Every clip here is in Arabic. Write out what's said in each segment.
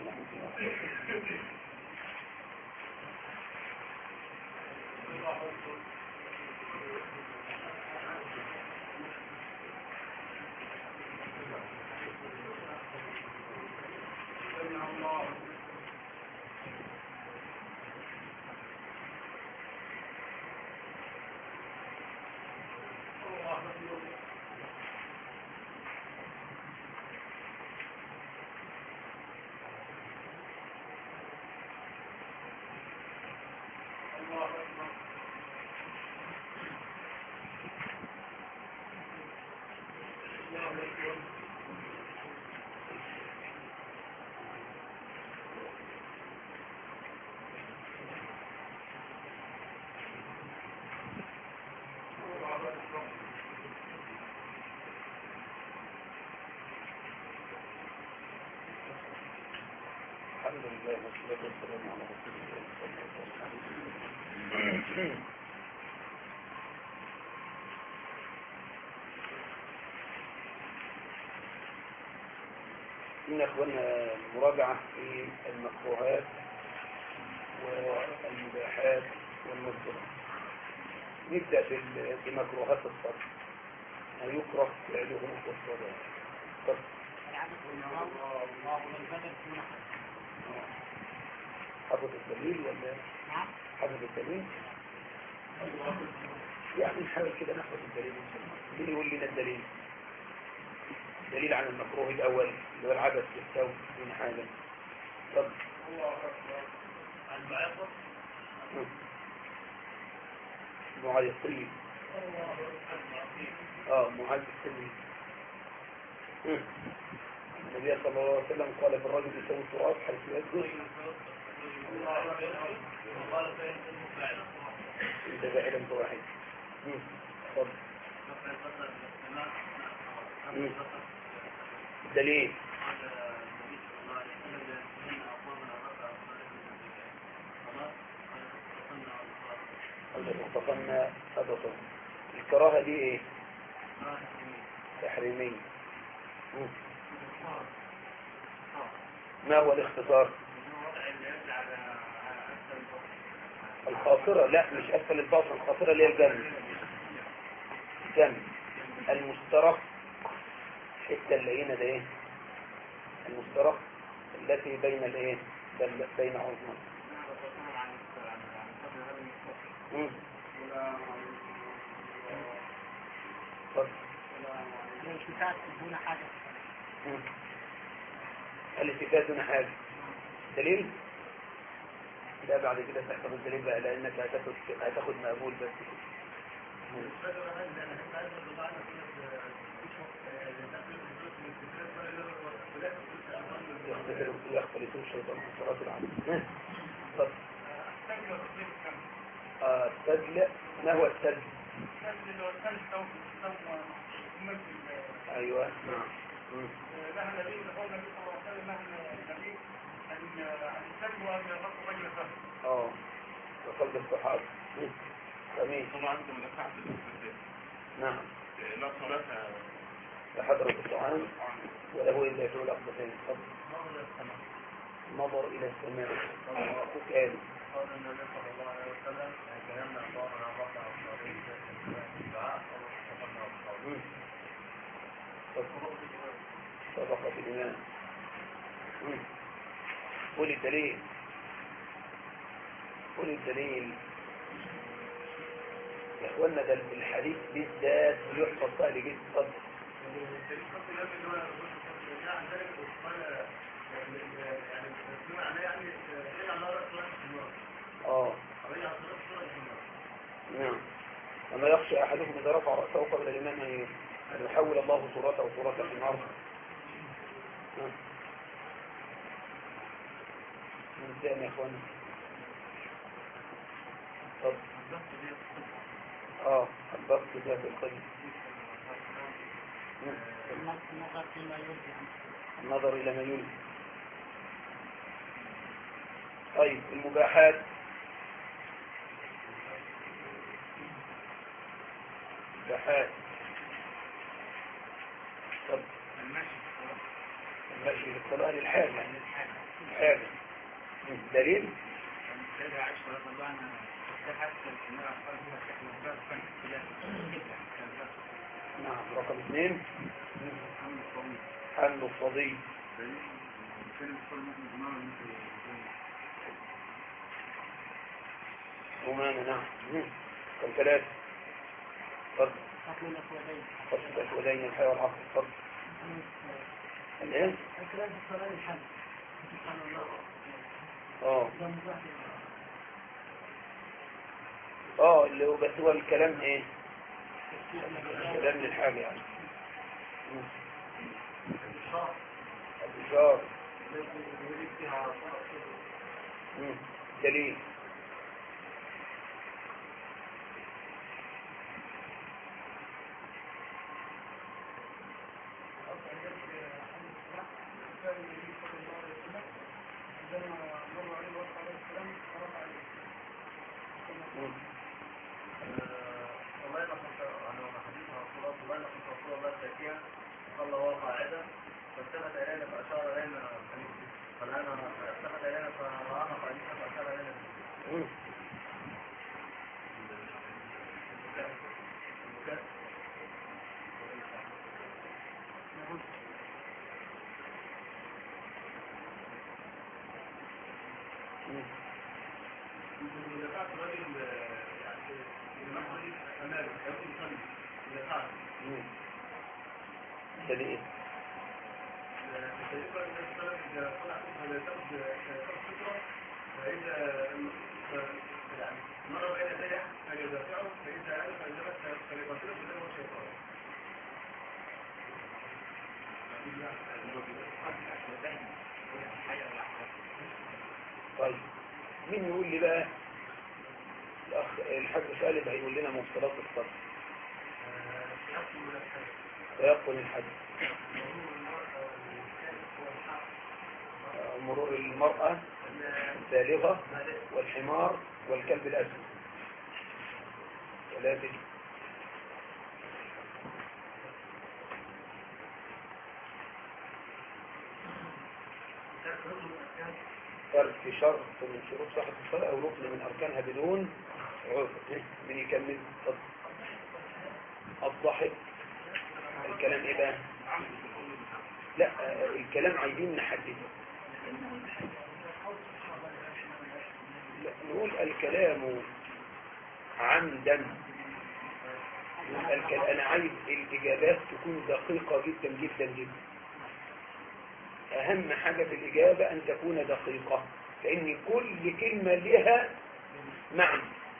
الحمد لله والصلاة والسلام على رسول الله صلى الله عليه وسلم. إن أخوانا المراجعة في المكروهات والمباحات والمباحات. نبدأ بمكروهات الصرف. ما يكره فعله والصلاة. حفظ الدليل ولا حفظ الدليل؟ يعني نحاول كده نحفظ الدليل. مين يقول لنا الدليل؟ دليل عن المكروه الأول اللي هو العبث بالثوب من حاجة. طب معاذ السلمي. معاذ السلمي. النبي صلى الله عليه وسلم قال في الرجل يسوي التراب حيث يسجد انت فاعلا واحد. طب دليل اختصرنا هذا الكراهة دي ايه؟ تحريمية. ما هو الاختصار؟ الخاطرة، لا مش أسفل الباطن، الخاطرة اللي هي الجنب المسترق، حتة اللينة ده ايه؟ المسترق التي بين الايه؟ بين عظمين. الالتفات دون حاجة. دليل؟ لا بعد كده تحفظ الدليل بقى لأنك هتاخد مقبول بس. يختلفون الشيطان في الصلاة العامة. طب السجل، ما هو السجل؟ ايوه نعم. نهى النبي صلى الله عليه وسلم عن السجل وأن يغطوا رجل فهم. وقلب الصحابة. جميل. ثم عندكم من الأحد نعم. لا صلاة لحضرة الطعام وله إلا يفعل أقبتين. نظر إلى السماء. قال قال النبي صلى الله عليه وسلم يتيمم الله على رفع الصليب الدعاء صدقة الإمام. قول الدليل. قول الدليل يا اخوانا. ده الحديث بالذات يحفظ سهل جدا. اتفضل. نعم. وما يخشى احدكم اذا رفع رأسه قبل الامام ان يحول الله صورته وصورته في النار. من ثاني يا اخوانا. طب البسط ده في القلب. النظر الى ما يلي. طيب المباحات. مباحات. طب المشي للصلاة للحاج يعني. الحاج دليل السيدة عائشة رضي الله عنها فتحت المرأة قال فيها شكل الباب نعم. رقم 2 حمل الصبي. أمانة. نعم. رقم 3 فضل فصل الأسودين الحياة والعقل. فضل الايه؟ الكلام في الصلاة الحمد سبحان الله. اللي هو بس هو الكلام ايه؟ كلام للحاجة يعني. الإشارة دليل صلى وهو قاعدا فالتفت الينا فاشار الينا خليفه فالان التفت الينا فرانا قاعدين فاشار الينا إذا فعلت الرجل يعني الإمام علي أمامه يقول يصلي إذا فعل دليل إذا طلع تأخذ سترة فإذا يعني مر بين يديه فليدافعه فإذا ألف فليقتله فليقتله الشيطان. طيب مين يقول لي بقى؟ الأخ الحاج خالد هيقول لنا مفترضات الصرف. تيقن الحج، مرور المرأة البالغة والحمار والكلب الأسود ولا تجي. ترك شرط من شروط صحة الصلاة أو ركن من أركانها بدون عذر. من يكمل؟ الضحك. الكلام إيه بقى؟ لا الكلام عايزين نحدده. نقول الكلام عمدا. أنا عايز الإجابات تكون دقيقة جدا جدا جدا. أهم حاجة في الإجابة أن تكون دقيقة، لأن كل كلمة لها معنى.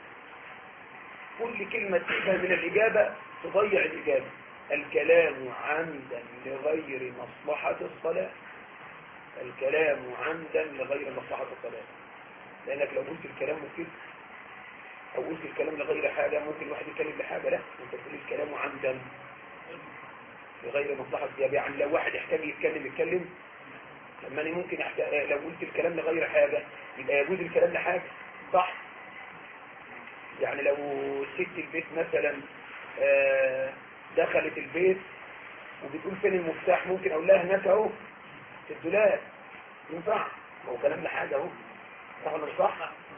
كل كلمة تفهم من الإجابة تضيع الإجابة. الكلام عمدا لغير مصلحة الصلاة. الكلام عمدا لغير مصلحة الصلاة. لأنك لو قلت الكلام مفيد أو قلت الكلام لغير حاجة ممكن الواحد يتكلم لحاجة. لا، أنت تقول الكلام عمدا لغير مصلحة الصلاة. يعني لو واحد يحتاج يتكلم لما أنا ممكن لو قلت الكلام لغير حاجة يبقى يجوز الكلام لحاجة، صح؟ يعني لو ست البيت مثلا دخلت البيت وبتقول فين المفتاح، ممكن اقول لها هناك اهو في الدولاب. ينفع؟ هو كلام لحاجه اهو، صح ولا مش صح؟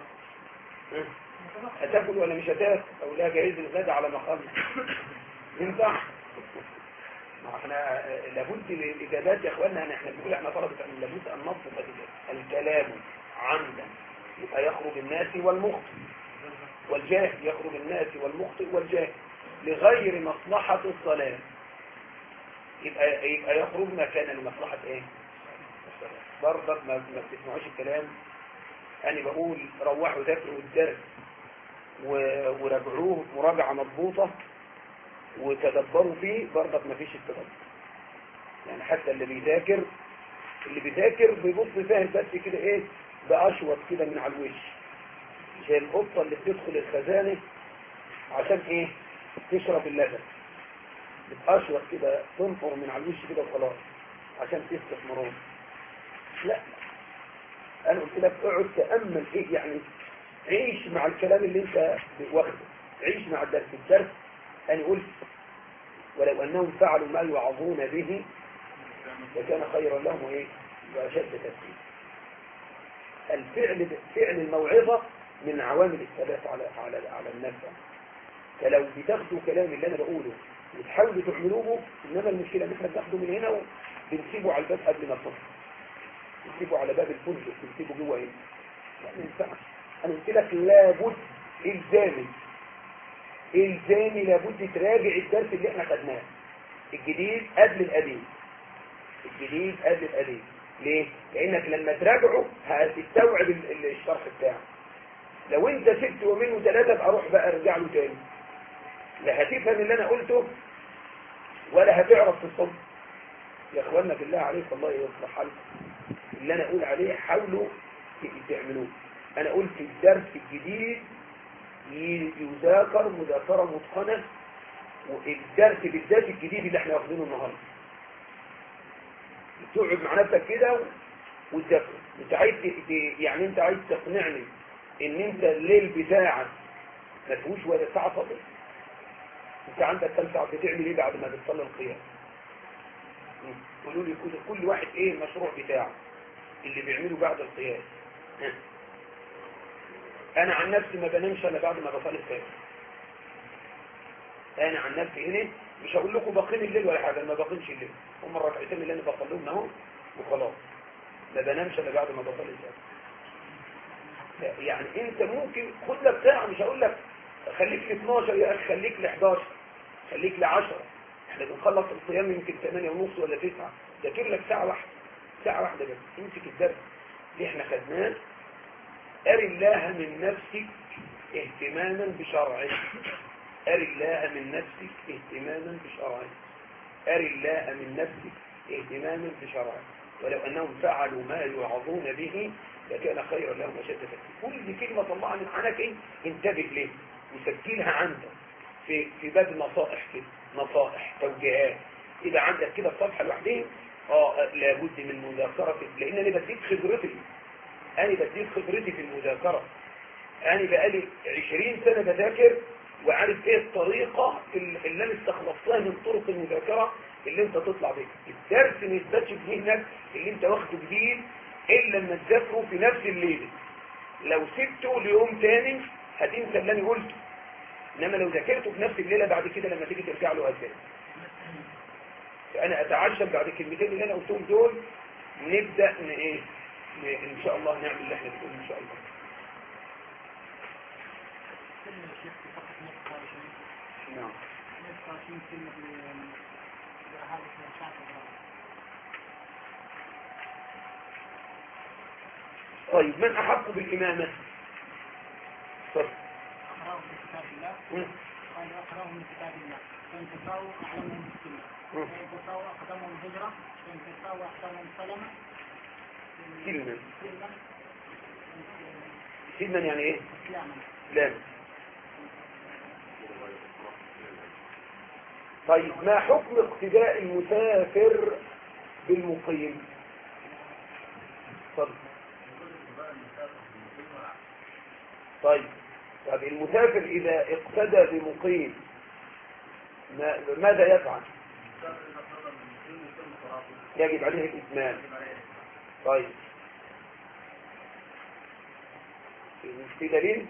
هتاكل ولا مش هتاكل؟ اقول لها جهز الغدا على مقامنا. ينفع؟ ما احنا لابد الاجابات يا اخواننا. احنا بنقول احنا طلبه لابد ان نضبط الكلام عمدا. يبقى يخرج الناس والمخطئ والجاهل، يخرج الناس والمخطئ والجاهل لغير مصلحة الصلاة. يبقى يخرج ما كان لمصلحة ايه؟ الصلاة. برضك ما بتسمعوش الكلام. انا بقول روحوا ذاكروا الدرس وراجعوه مراجعة مضبوطة وتدبروا فيه. برضك ما فيش التدبر. يعني حتى اللي بيذاكر بيبص فاهم بس كده ايه، بأشوط كده من على الوش، زي القطة اللي بتدخل الخزانة عشان ايه؟ تشرب اللبن. بتأشوط كده، تنفر من على الوش كده وخلاص عشان تسلك مرون. لا، انا قلت لك اقعد تأمل ايه يعني، عيش مع الكلام اللي انت واخده، عيش مع الدرس. انا قلت ولو انهم فعلوا ما يوعظون به لكان خيرا لهم وايه؟ واشد تثبيتا. فعل الموعظة من عوامل الثبات على النفع. فلو بتاخدوا كلام اللي انا بقوله وتحاولوا تعملوه، انما المشكلة ان احنا بناخده من هنا وبنسيبه على الباب قبل ما نطلع، بنسيبه على باب الفندق، بنسيبه جوه هنا. لا ما ينفعش. انا قلت لك لابد الزامي لابد تراجع الدرس اللي احنا خدناه الجديد قبل القديم. ليه؟ لانك لما تراجعه هتستوعب الشرح بتاعه. لو انت سبت ومنه ثلاثة اروح بقى ارجع له تاني، لا هتفهم اللي انا قلته ولا هتعرف تصب. يا اخوانا بالله عليك الله يصلح حالكم، اللي انا اقول عليه حاولوا تعملوه. انا قلت الدرس الجديد يذاكر مذاكرة متقنة، والدرس بالذات الجديد اللي احنا واخدينه النهارده تقعد مع نفسك كده وتذاكر. انت عايز يعني انت عايز تقنعني ان انت الليل بتاعك ما فيهوش ولا ساعه فاضيه؟ انت عندك كم ساعه بتعمل ايه بعد ما بتصلي القيام؟ قولوا لي كل واحد ايه المشروع بتاعه اللي بيعمله بعد القيام. انا عن نفسي ما بنامش الا بعد ما بصلي الفجر. انا عن نفسي هنا مش هقول لكم بقيم الليل ولا حاجه، ما بقيمش الليل، هم الركعتين اللي انا بصليهم اهو وخلاص. ما بنامش الا بعد ما بصلي الفجر. يعني انت ممكن خد لك ساعه، مش هقول لك خليك ل 12 يا اخي، خليك ل 11، خليك ل 10. احنا بنخلص القيام يمكن 8:30 ولا 9. ذاكر لك ساعه واحده بس، امسك الدرس اللي احنا خدناه. أر الله من نفسك اهتماما بشرعه. أر الله من نفسك اهتماما بشرعه. أر الله من نفسك اهتماما بشرعه. ولو أنهم فعلوا ما يوعظون به لكان خيرا لهم وشد تكفير. كل كلمة طلعها من عنك ايه انتبه ليه وسجلها عندك في باب النصائح كده، نصائح توجيهات يبقى عندك كده الصفحة لوحدين. لابد من مذاكرة، لأن أنا بديك خبرتي في المذاكرة. أنا بقالي 20 سنة بذاكر وعارف ايه الطريقة اللي انا استخلصتها من طرق المذاكرة اللي انت تطلع بيها. الدرس ما يثبتش في ذهنك اللي انت واخده جديد الا لما تذاكره في نفس الليلة. لو سبته ليوم تاني هتنسى اللي انا قلته، انما لو ذاكرته في نفس الليلة بعد كده لما تيجي ترجع له هتذاكر. فانا اتعجب بعد الكلمتين اللي انا قلتهم دول نبدأ ان شاء الله نعمل اللي احنا بنقوله ان شاء الله. نعم. طيب من أحق بالإمامة؟ صدق. أقرأه من كتاب الله. قال أقرأه من كتاب الله. فإن تساووا أعلمهم بالسنة. فإن تساووا أقدمهم هجرة. فإن تساووا أقدمهم سلمة. سلما يعني إيه؟ إسلاما. إسلاما. طيب ما حكم اقتداء المسافر بالمقيم؟ صدق. طيب المسافر إذا اقتدى بمقيم ماذا يفعل؟ يجب عليه الإتمام. طيب في دليل؟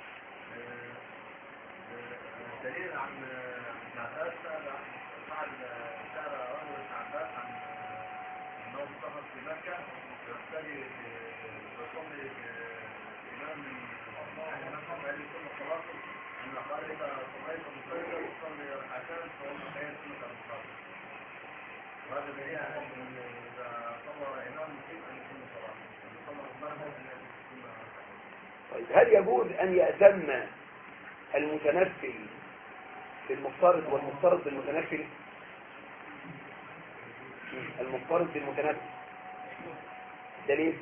دليل عن عباس فعل سأل رجل عباس عن أنه سافر في مكة يقتدي بصلي الإمام قال لي ثم صلاته أن قال إذا صليت مصلي وصلي ركعتين فهو خير سنة المصلي. وهذا دليل على أن إذا صلى إمام مسلم أن يكون صلاته أن صلى الإمام أن يكون. طيب هل يجوز أن يأتم المتنفل بالمفترض والمفترض بالمتنفل؟ المفترض بالمتنفل دليل؟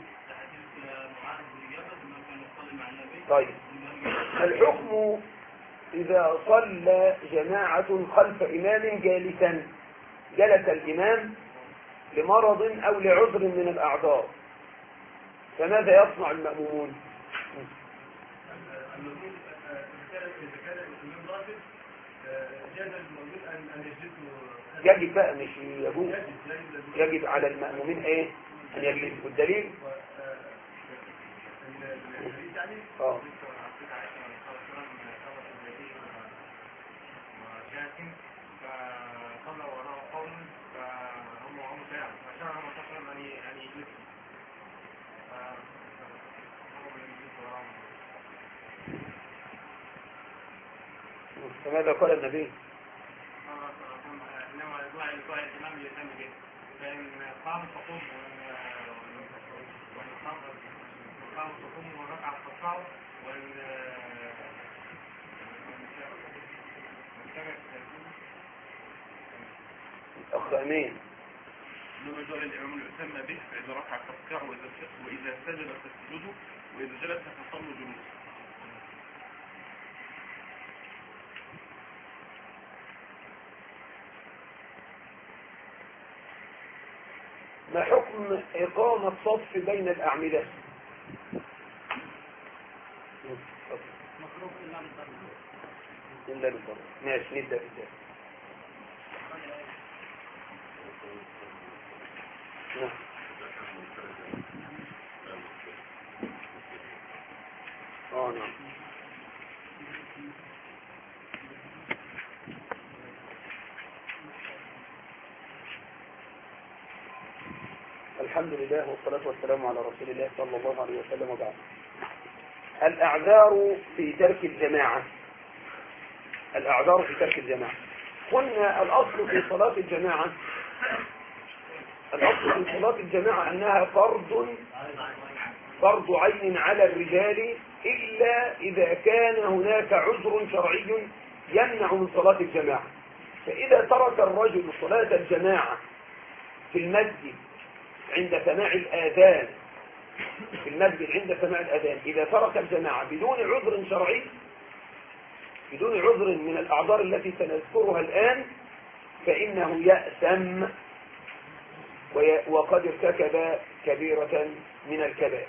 طيب الحكم إذا صلى جماعة خلف إمام جالسا، جلس الإمام لمرض أو لعذر من الأعذار، فماذا يصنع المأمومون؟ يجب بقى مش يجوز، يجب على المأمومين ايه ان يجلسوا. الدليل يعني؟ اه فصلى وراء قوم فهم ساعة عشان هم تقريبا يعني يجلسوا فهم يجلسوا وراءهم. فماذا قال النبي؟ إنما دعاء الإمام يهتم به فإن قام فقوم وإن قام فقوم وركع فقعوا وإن أخ أمين. إنما جعل الإمام يهتم به فإذا ركع فاركعوا وإذا سجد فاسجدوا وإذا جلس فصلوا جلوسا. ما حكم إقامة صف بين الأعمدة؟ مكروه إلا بالضرورة. إلا بالضبط. ماشي نبدأ بالذات. نعم. الحمد لله والصلاة والسلام على رسول الله صلى الله عليه وسلم وبعد. الأعذار في ترك الجماعة. الأعذار في ترك الجماعة. قلنا الأصل في صلاة الجماعة أنها فرض عين على الرجال إلا إذا كان هناك عذر شرعي يمنع من صلاة الجماعة. فإذا ترك الرجل صلاة الجماعة في المسجد عند سماع الآذان إذا ترك الجماعة بدون عذر شرعي، بدون عذر من الأعذار التي سنذكرها الآن، فإنه يأثم وقد ارتكب كبيرة من الكبائر.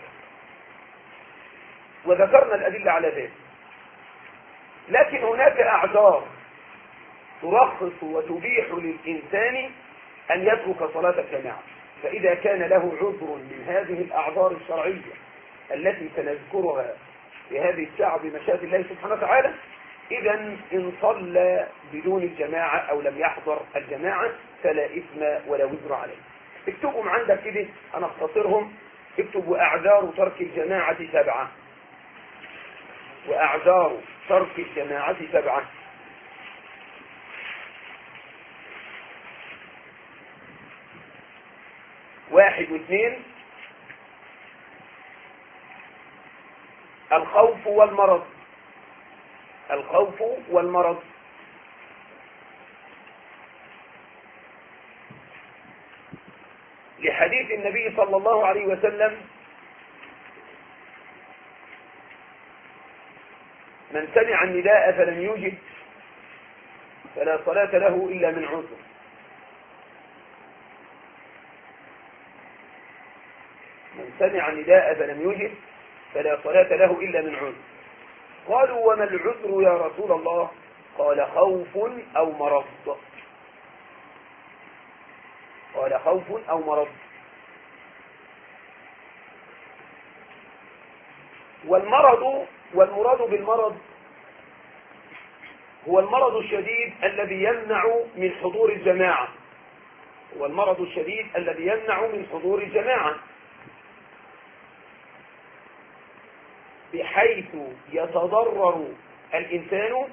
وذكرنا الأدلة على ذلك. لكن هناك أعذار ترخص وتبيح للإنسان أن يترك صلاة الجماعة. فإذا كان له عذر من هذه الأعذار الشرعية التي سنذكرها في هذه الساعة بمشيئة الله سبحانه وتعالى، إذا إن صلى بدون الجماعة أو لم يحضر الجماعة فلا إثم ولا وزر عليه. اكتبوا عندك كده، أنا اختصرهم. اكتبوا أعذار ترك الجماعة 7. وأعذار ترك الجماعة 7. واحد واثنين: الخوف والمرض. لحديث النبي صلى الله عليه وسلم: من سمع النداء فلم يجب فلا صلاة له إلا من عذر. من سمع النداء فلم يجب فلا صلاة له إلا من عذر. قالوا: وما العذر يا رسول الله؟ قال: خوف أو مرض. والمراد بالمرض هو المرض الشديد الذي يمنع من حضور الجماعة، بحيث يتضرر الإنسان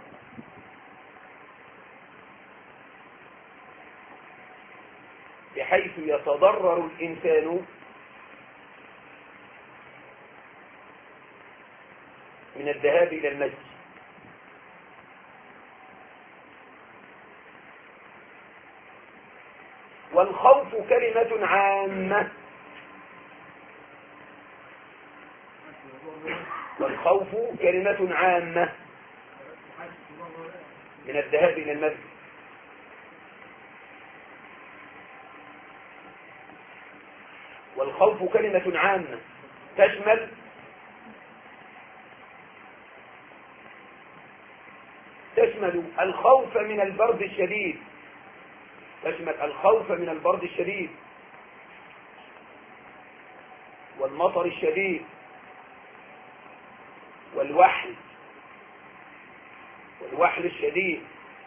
من الذهاب إلى المسجد. والخوف كلمة عامة. من الذهاب إلى المسجد. والخوف كلمة عامة تشمل الخوف من البرد الشديد، والمطر الشديد، والوحل الشديد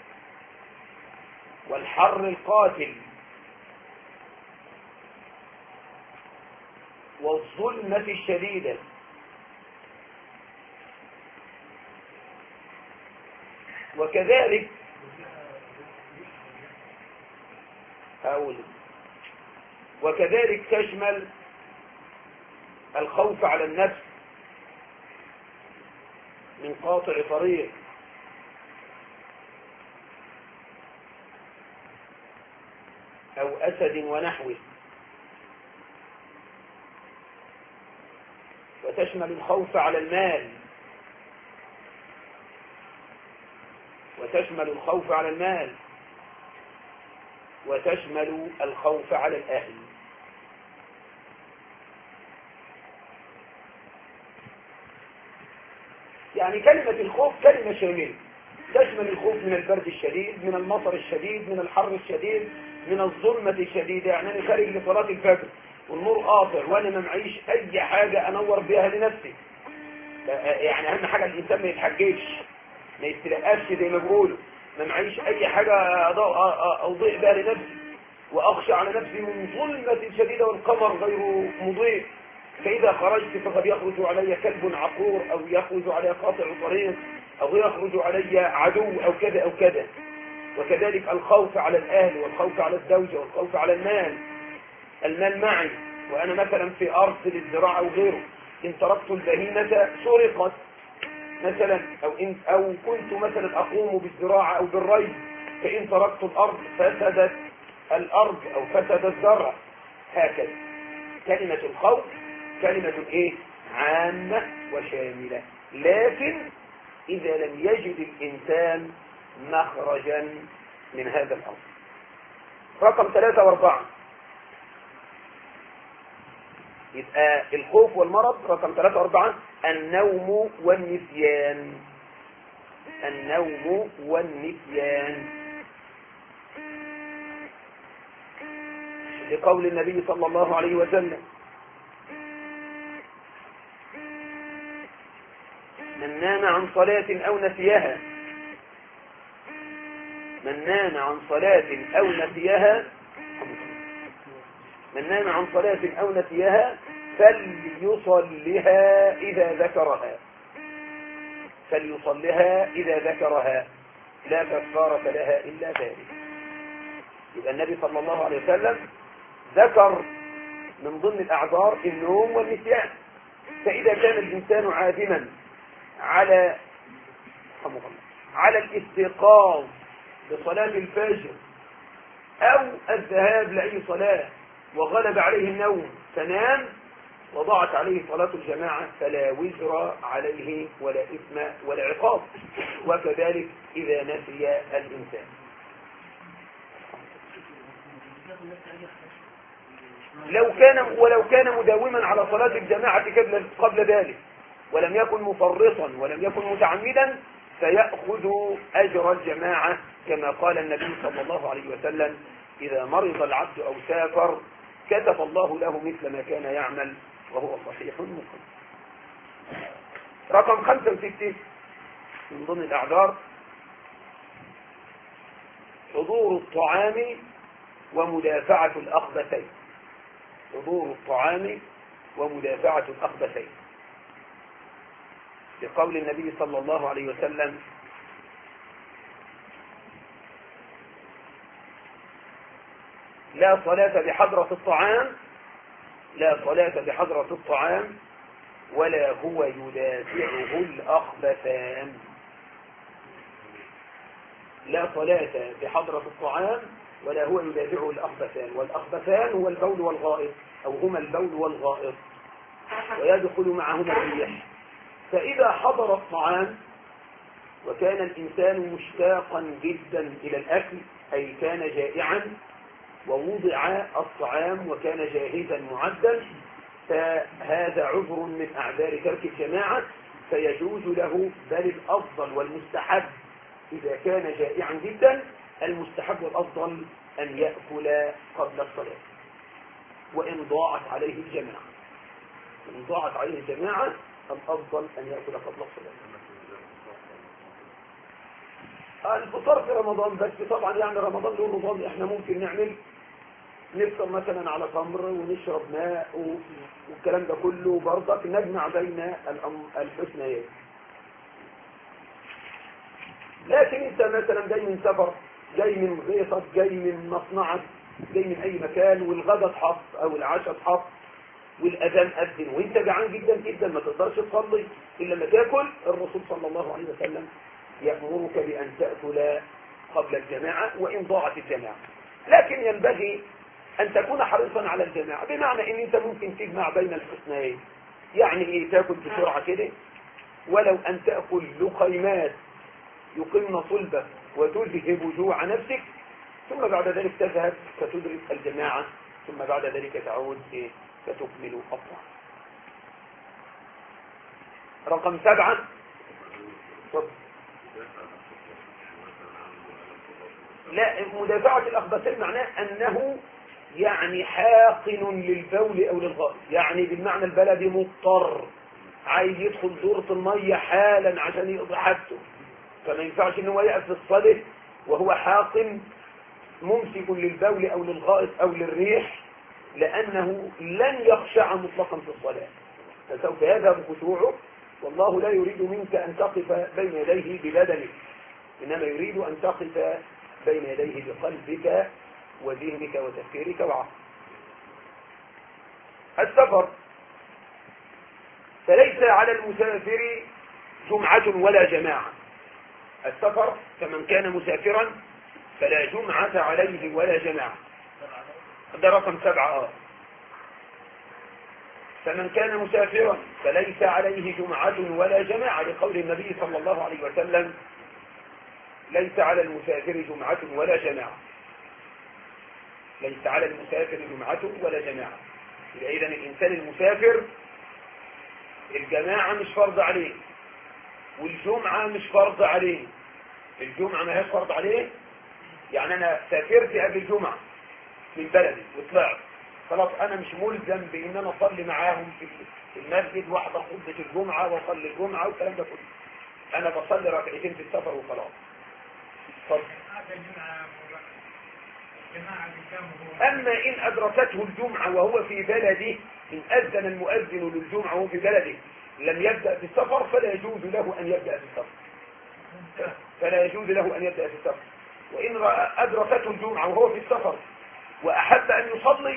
والحر القاتل والظلمة الشديدة وكذلك تشمل الخوف على النفس من قاطع طريق أو أسد ونحوه، وتشمل الخوف على المال، وتشمل الخوف على الأهل. يعني كلمة الخوف كلمة شاملة، تشمل الخوف من البرد الشديد، من المطر الشديد، من الحر الشديد، من الظلمة الشديدة. يعني أنا خارج لصلاة الفجر والنور قاطع وأنا ما معيش أي حاجة أنور بها لنفسي. يعني أهم حاجة الإنسان ما يتحججش، ما يستلقفش زي ما بيقولوا، ما معيش أي حاجة أضيء بها لنفسي، وأخشى على نفسي من ظلمة شديدة والقمر غير مضيء. فإذا خرجت فقد يخرج علي كلب عقور، أو يخرج علي قاطع طريق، أو يخرج علي عدو، أو كذا أو كذا. وكذلك الخوف على الأهل، والخوف على الزوجة، والخوف على المال معي، وأنا مثلا في أرض للزراعة أو غيره، إن تركت البهيمة سرقت مثلا، أو كنت مثلا أقوم بالزراعة أو بالري، فإن تركت الأرض فسدت الأرض أو فسد الزرع. هكذا كلمة الخوف كلمة عامة وشاملة، لكن إذا لم يجد الإنسان مخرجا من هذا الأمر. رقم 3 و4 يبقى الخوف والمرض. رقم 3 و4 النوم والنسيان، لقول النبي صلى الله عليه وسلم: من نام عن صلاة أو نسيها فليصلها إذا ذكرها لا كفارة لها إلا ذلك. يبقى النبي صلى الله عليه وسلم ذكر من ضمن الأعذار النوم والنسيان. فإذا كان الإنسان عازما على الاستيقاظ بصلاة الفجر أو الذهاب لأي صلاة وغلب عليه النوم فنام وضاعت عليه صلاة الجماعة، فلا وزر عليه ولا إثم ولا عقاب. وكذلك إذا نسي الإنسان. ولو كان مداوما على صلاة الجماعة قبل ذلك، ولم يكن مفرطا ولم يكن متعمدا، فيأخذ أجر الجماعة، كما قال النبي صلى الله عليه وسلم: إذا مرض العبد أو سافر كتب الله له مثل ما كان يعمل وهو صحيح مقيم. رقم 5 و6 من ضمن الأعذار حضور الطعام ومدافعة الأخبثين، لقول النبي صلى الله عليه وسلم: لا صلاة بحضرة الطعام ولا هو يدافعه الأخبثان. لا صلاة بحضرة الطعام ولا هو يدافعه الأخبثان. والأخبثان هو البول والغائط، أو هما البول والغائط، ويدخل معهما الريح. فإذا حضر الطعام وكان الإنسان مشتاقا جدا إلى الأكل، أي كان جائعا، ووضع الطعام وكان جاهزا معدا، فهذا عذر من أعذار ترك الجماعة، فيجوز له، بل الأفضل والمستحب إذا كان جائعا جدا، المستحب والأفضل أن يأكل قبل الصلاة، وإن ضاعت عليه الجماعة الأفضل أن يأكل قبل الصلاة. الفطار في رمضان بس طبعا يعني رمضان له نظام. احنا ممكن نفطر مثلا على تمر ونشرب ماء والكلام ده كله برضك نجمع بين الحسنيين. لكن انت مثلا جاي من سفر، جاي من غيطك، جاي من مصنعك، جاي من اي مكان، والغدا اتحط او العشاء اتحط والاذان اذن وانت جعان جدا جدا ما تقدرش تصلي الا لما تاكل، الرسول صلى الله عليه وسلم يأمرك بأن تأكل قبل الجماعة وإن ضاعت الجماعة. لكن ينبغي أن تكون حريصا على الجماعة، بمعنى أن أنت ممكن تجمع بين الحسنيين. يعني إيه؟ تأكل بسرعة كده، ولو أن تأكل لقيمات يقمن صلبك وتذهب جوع نفسك، ثم بعد ذلك تذهب فتدرك الجماعة، ثم بعد ذلك تعود فتكمل الطعام. رقم 7. لا، مدافعة الأخبثين معناه أنه يعني حاقن للبول أو للغائط، يعني بالمعنى البلدي مضطر عايز يدخل دورة المية حالا عشان يقضي حاجته، فما ينفعش ان هو يقف في الصلاة وهو حاقن ممسك للبول أو للغائط أو للريح، لأنه لن يخشع مطلقا في الصلاة، فسوف يذهب خشوعه، والله لا يريد منك أن تقف بين يديه ببدنك، إنما يريد أن تقف بين يديه بقلبك وذهنك وتفكيرك وعقلك. السفر، فليس على المسافر جمعة ولا جماعة. السفر كمن كان مسافرا فلا جمعة عليه ولا جماعة. ده رقم 7. فمن كان مسافرا فليس عليه جمعة ولا جماعة، لقول النبي صلى الله عليه وسلم: ليس على المسافر جمعة ولا جماعة. ليس على المسافر جمعة ولا جماعة. إذا الإنسان المسافر الجماعة مش فرض عليه، والجمعة مش فرض عليه. الجمعة ما هيش فرض عليه، يعني أنا سافرت قبل الجمعة من بلدي وطلعت، خلاص أنا مش ملزم بإن أنا أصلي معاهم في المسجد واحدة خطبة الجمعة وأصلي الجمعة والكلام ده كله. أنا بصلي ركعتين في السفر وخلاص. أما إن أدركته الجمعة وهو في بلده، إن أذن المؤذن للجمعة وهو في بلده لم يبدأ في السفر فلا يجوز له أن يبدأ في السفر. فلا يجوز له أن يبدأ في السفر. وإن أدركته الجمعة وهو في السفر وأحب أن يصلي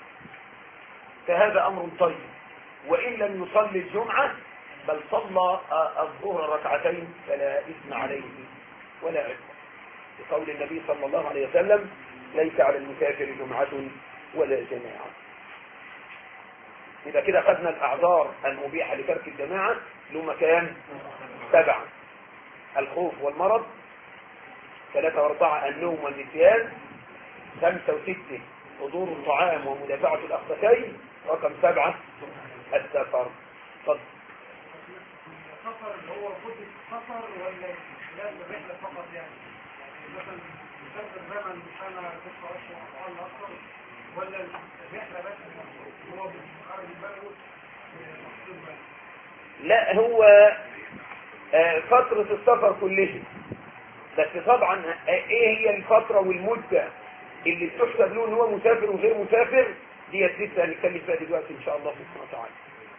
فهذا أمر طيب، وإن لم يصلي الجمعة بل صلى الظهر ركعتين فلا إثم عليه ولا عذر، بقول النبي صلى الله عليه وسلم: ليس على المسافر جمعة ولا جماعة. إذا كده أخذنا الأعذار المبيحة لترك الجماعة له مكان 7: الخوف والمرض، 3 و4 النوم والنسيان، 5 و6 حضور الطعام ومدافعة الأخبثين، رقم 7 السفر. السفر اللي هو مدة السفر ولا خلال الرحلة فقط؟ يعني مثلا مسافر زمن سنة 9 أشهر أو أقل أكثر، ولا الرحلة بس هو خارج البلد؟ لا، هو فترة السفر كلها، بس طبعا ايه هي الفترة والمدة اللي بتحسب له ان هو مسافر وغير مسافر دي لسه هنتكلم فيها دلوقتي ان شاء الله سبحانه وتعالى.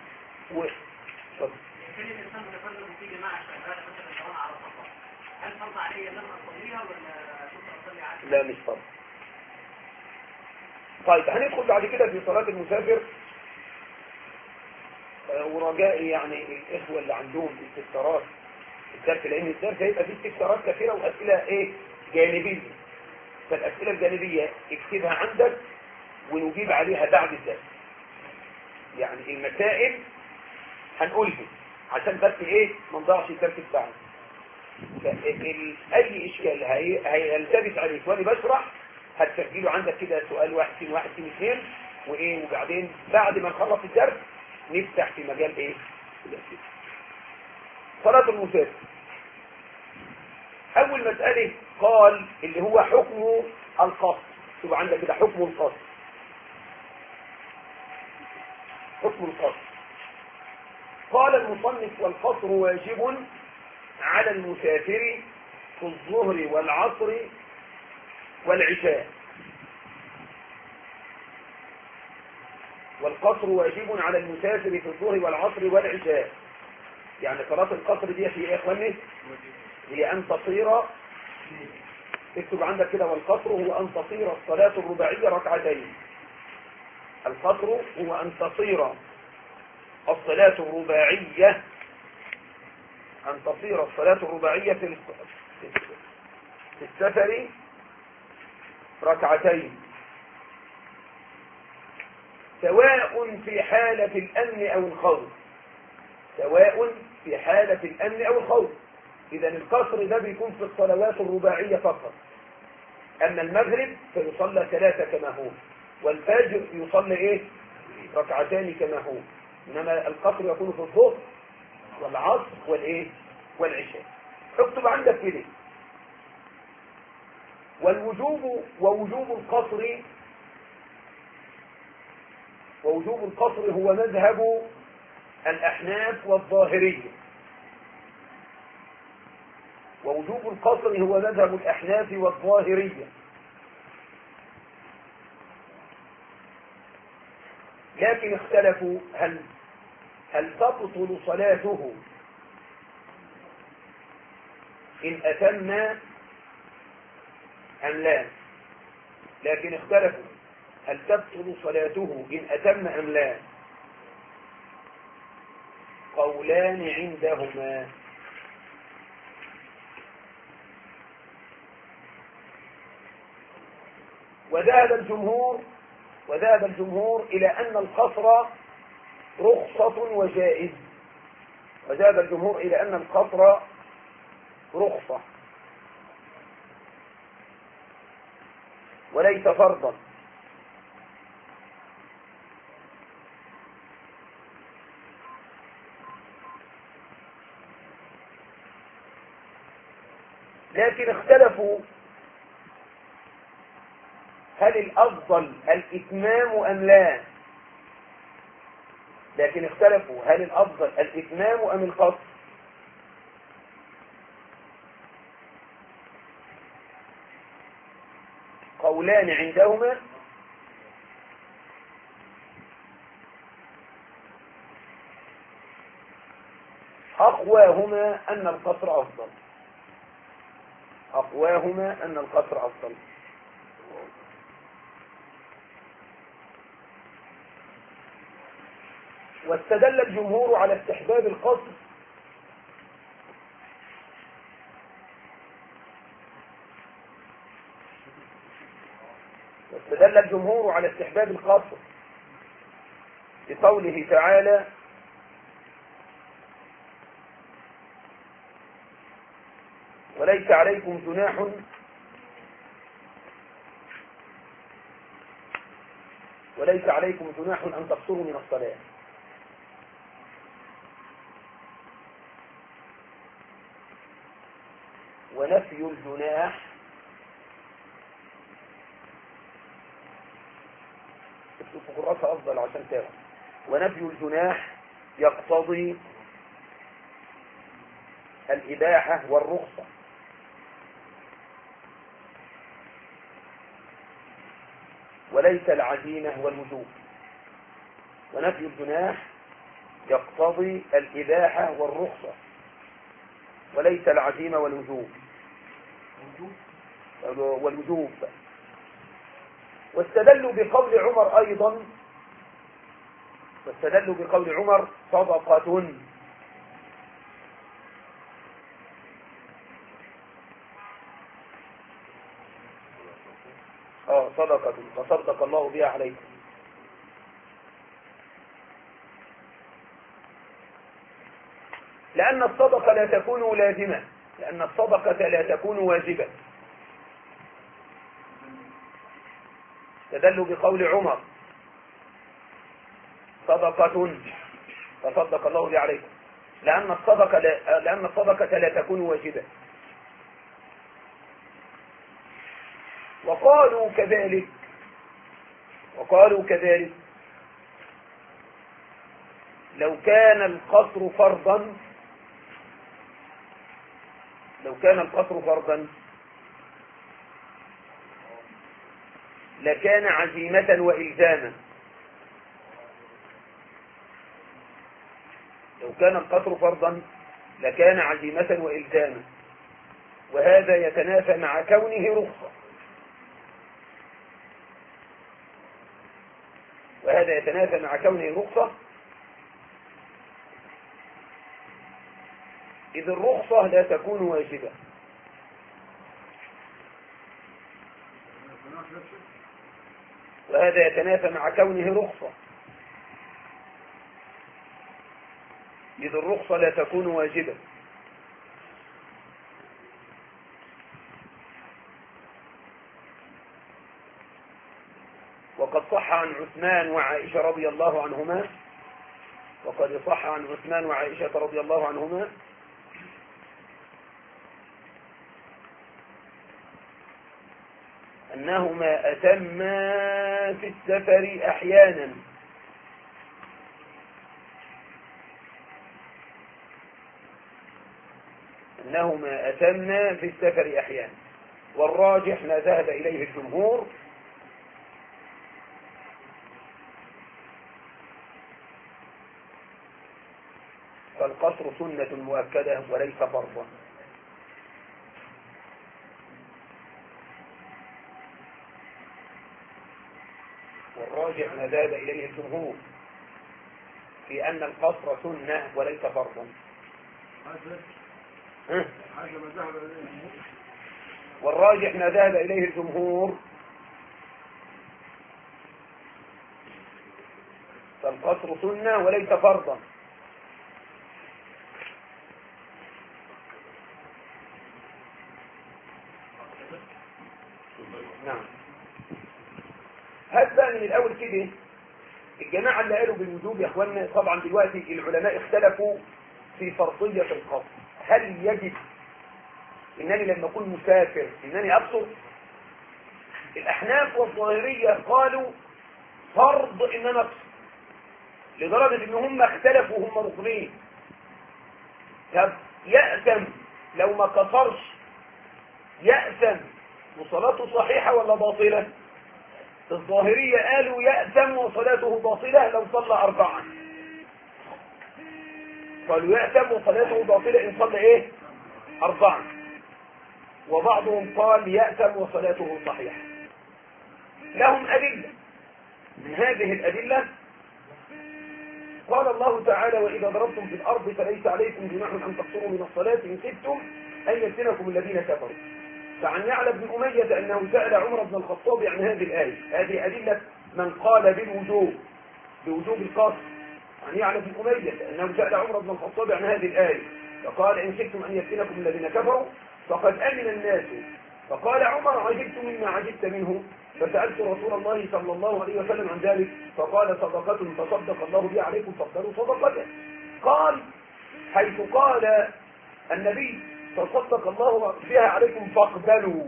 كان الإنسان متفرغ في جماعة شغالة مثلا سواء على سفر، هل فرض علي أن أصليها ولا أصلي عادي؟ لا مش فرض. طيب هندخل بعد كده في صلاة المسافر، ورجائي يعني الإخوة اللي عندهم استفسارات الدرس، لأن الدرس هيبقى فيه استفسارات كثيرة وأسئلة جانبية، فالأسئلة الجانبية اكتبها عندك ونجيب عليها بعد الدرس. يعني المسائل هنقولها عشان بس ما نضيعش التركيز بتاعنا. اي اشكال هيلتبس عليك وانا بشرح هتسجله عندك كده سؤال 1 2 1 2 2 وبعدين بعد ما نخلص الدرس نفتح في مجال الاسئله. صلاة المسافر، اول مسألة قال اللي هو حكم القصر. تبقى عندك كده حكم القصر. حكم القصر قال المصنف والقصر واجب على المسافر في الظهر والعصر والعشاء. والقصر واجب على المسافر في الظهر والعصر والعشاء. يعني صلاة القصر دي هي ايه يا اخواني؟ هي ان تصير، اكتب عندك كده، والقصر هو ان تصير الصلاة الرباعية ركعتين. القصر هو ان تصير الصلاة الرباعية، ان تصير الصلاة الرباعية في السفر ركعتين، سواء في حالة الأمن أو الخوف. سواء في حالة الأمن أو الخوف. إذا القصر ده بيكون في الصلوات الرباعية فقط. أما المغرب فيصلى 3 كما هو، والفجر يصلى إيه؟ ركعتان كما هو. إنما القصر يكون في الظهر والعصر والإيه؟ والعشاء. اكتب عندك كده. ووجوب القصر هو مذهب الأحناف والظاهرية. ووجوب القصر هو مذهب الأحناف والظاهرية، لكن اختلفوا هل تبطل صلاته إن أتم أم لا. لكن اختلفوا هل تبطل صلاته إن أتم أم لا. قولان عندهما. وذهب الجمهور إلى أن القصر رخصة وجائز. وذهب الجمهور إلى أن القصر رخصة وليس فرضا. لكن اختلفوا هل الأفضل الإتمام أم لا. لكن اختلفوا هل الأفضل الإتمام أم القصر. قولان عندهما. أقواهما أن القصر أفضل. أقواهما أن القصر أفضل. واستدل الجمهور على استحباب القصر بقوله تعالى: وليس عليكم جناح أن تقصروا من الصلاة. ونفي الجناح الفقرات أفضل عشان تعرف. ونفي الجناح يقتضي الإباحة والرخصة. وليس العزيمة والوجوب. ونفي الجناح يقتضي الإباحة والرخصة وليس العزيمة والوجوب. واستدلوا بقول عمر أيضا، صدقة. صدقة تصدق الله بها عليكم. لأن الصدقة لا تكون لازمة، لأن الصدقة لا تكون واجبة. استدلوا بقول عمر: صدقة تصدق الله بها عليكم، لأن الصدقة لا تكون واجبة. وقالوا كذلك لو كان القصر فرضا لكان عزيمة وإلزاما. لو كان القصر فرضا لكان عزيمة وإلزاما، وهذا يتنافى مع كونه رخصة. إذ الرخصة لا تكون واجبة. وهذا يتنافى مع كونه رخصة، إذ الرخصة لا تكون واجبة. وقد صح عن عثمان وعائشة رضي الله عنهما أنهما أتما في السفر أحيانا، والراجح ما ذهب إليه الجمهور فالقصر سنة مؤكدة وليس فرضا. والراجح ما ذهب إليه الجمهور في أن القصر سنة وليس فرضا. والراجح ما ذهب إليه الجمهور فالقصر سنة وليس فرضا. نعم. هذا من الأول كده الجماعة اللي قالوا بالوجوب يا اخوانا، طبعا دلوقتي العلماء اختلفوا في فرضية القصر. هل يجب انني لما اكون مسافر انني اقصر؟ الاحناف والظاهرية قالوا فرض ان انا اقصر، لدرجة ان هم اختلفوا هم ركنين. طب يأثم لو ما قصرش، يأثم وصلاته صحيحة ولا باطلة؟ الظاهرية قالوا يأثم وصلاته باطلة لو صلى 4. قالوا يأثم وصلاته باطلة إن صلى 4. وبعضهم قال يأثم وصلاته صحيحة. لهم أدلة. من هذه الأدلة قال الله تعالى: وإذا ضربتم في الأرض فليس عليكم جناح أن تقصروا من الصلاة إن خفتم أن يفتنكم الذين كفروا. فعن يعلى بن أمية أنه سأل عمر بن الخطاب عن هذه الآية. هذه أدلة من قال بوجوب القصر. عن يعلى بن أمية أنه سأل عمر بن الخطاب عن هذه الآية فقال: إن خفتم أن يفتنكم الذين كفروا فقد أمن الناس. فقال عمر: عجبت مما عجبت منه، فسألت رسول الله صلى الله عليه وسلم عن ذلك فقال: صدقة تصدق الله بها عليكم فاقبلوا صدقته. قال: حيث قال النبي تصدق الله بها عليكم فاقبلوا.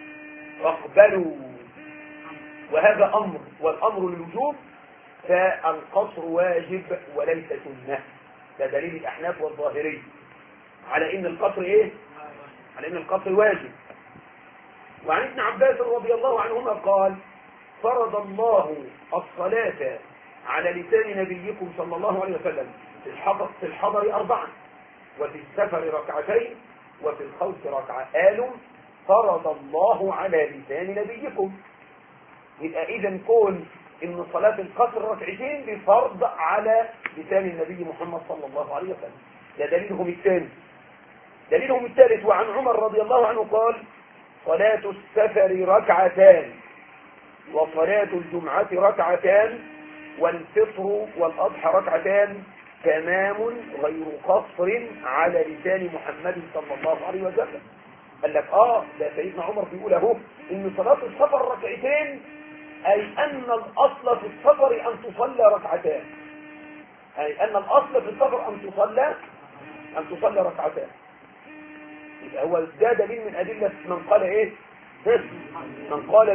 وهذا أمر، والأمر للوجوب، فالقصر واجب وليس سنة. ده دليل الأحناف والظاهرية على إن القصر على إن القصر واجب. وعن ابن عباس رضي الله عنهما قال: فرض الله الصلاة على لسان نبيكم صلى الله عليه وسلم في الحضر 4 وفي السفر 2 وفي الخوف 1. قالوا فرض الله على لسان نبيكم. يبقى إذن كون إن صلاة القصر 2 بفرض على لسان النبي محمد صلى الله عليه وسلم. ده دليلهم الثاني. دليلهم الثالث: وعن عمر رضي الله عنه قال: صلاة السفر 2 وصلاة الجمعة 2 والفطر والأضحى 2 تمام غير قصر على لسان محمد صلى الله عليه وسلم. قال لك ده سيدنا عمر بيقول اهو ان صلاة السفر 2 اي ان الاصل في السفر ان تصلى 2. اي ان الاصل في السفر ان تصلى 2. يبقى هو ده دليل من ادلة من قال من قال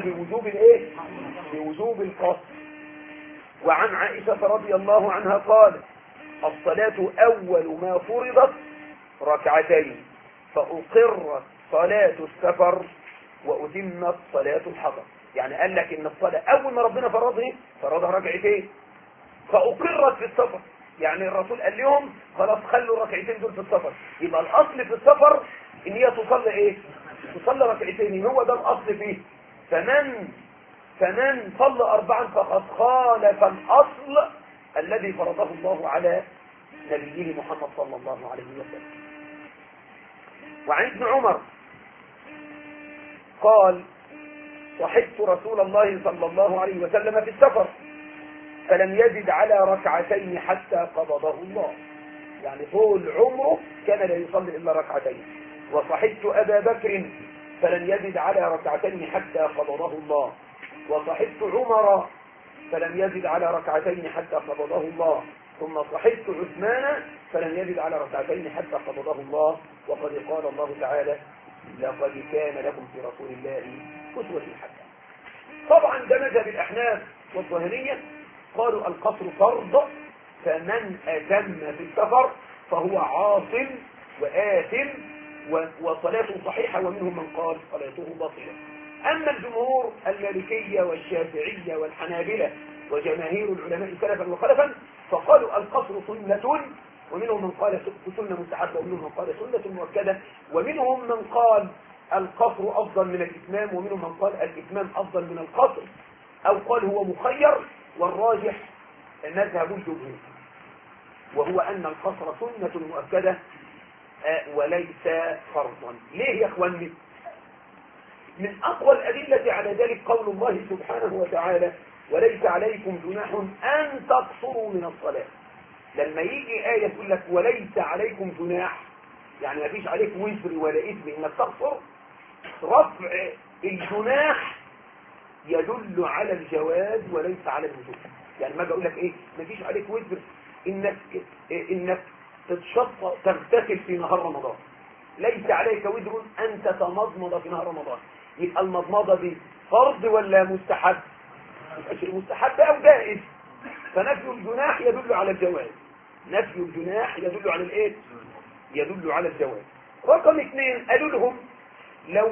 بوجوب القصر. وعن عائشة رضي الله عنها قالت: الصلاة أول ما فرضت ركعتين، فأقرت صلاة السفر وأتمت صلاة الحضر. يعني قال لك إن الصلاة أول ما ربنا فرضها ركعتين، فأقرت في السفر. يعني الرسول قال لهم خلاص خلوا الركعتين دول في السفر. يبقى الأصل في السفر إن هي تصلي إيه؟ تصلي ركعتين، هو ده الأصل فيه. فمن صلى 4 فقد خالف الأصل الذي فرضه الله على نبيه محمد صلى الله عليه وسلم. وعن ابن عمر قال صحبت رسول الله صلى الله عليه وسلم في السفر فلم يزد على ركعتين حتى قبضه الله. يعني طول عمره كان لا يصلي إلا ركعتين. وصحبت أبا بكر فلم يزد على ركعتين حتى قبضه الله. وصحبت عمر فلم يزد على ركعتين حتى قبضه الله. ثم صحبت عثمان فلم يزد على ركعتين حتى قبضه الله. وقد قال الله تعالى لقد كان لكم في رسول الله أسوة حسنة. طبعا ده مذهب الأحناف والظاهرية، قالوا القصر فرض، فمن أتم في السفر فهو عاصم وآثم وصلاته صحيحة، ومنهم من قال صلاته باطلة. أما الجمهور المالكية والشافعية والحنابلة وجماهير العلماء سلفا وخلفا فقالوا القصر سنة، ومنهم من قال سنة مستحبة، ومنهم من قال سنة مؤكدة، ومنهم من قال القصر أفضل من الإتمام، ومنهم من قال الإتمام أفضل من القصر، أو قال هو مخير. والراجح مذهب الجمهور، وهو أن القصر سنة مؤكدة وليس فرضا. ليه يا أخواني؟ من أقوى الأدلة على ذلك قول الله سبحانه وتعالى وليس عليكم جناح أن تقصروا من الصلاة. لما يجي آية تقول لك وليس عليكم جناح، يعني ما فيش عليك وزر ولا إثم إنك تقصر، رفع الجناح يدل على الجواز وليس على الوجوب. يعني ما اقول لك ايه ما فيش عليك وزر انك تغتسل في نهار رمضان، ليس عليك وزر ان تتمضمض في نهار رمضان. يبقى المضمضه دي فرض ولا مستحب؟ مستحب او جائز. فنفي الجناح يدل على الجواز، نفي الجناح يدل على الايه؟ يدل على الجواز. رقم 2 قالوا لهم لو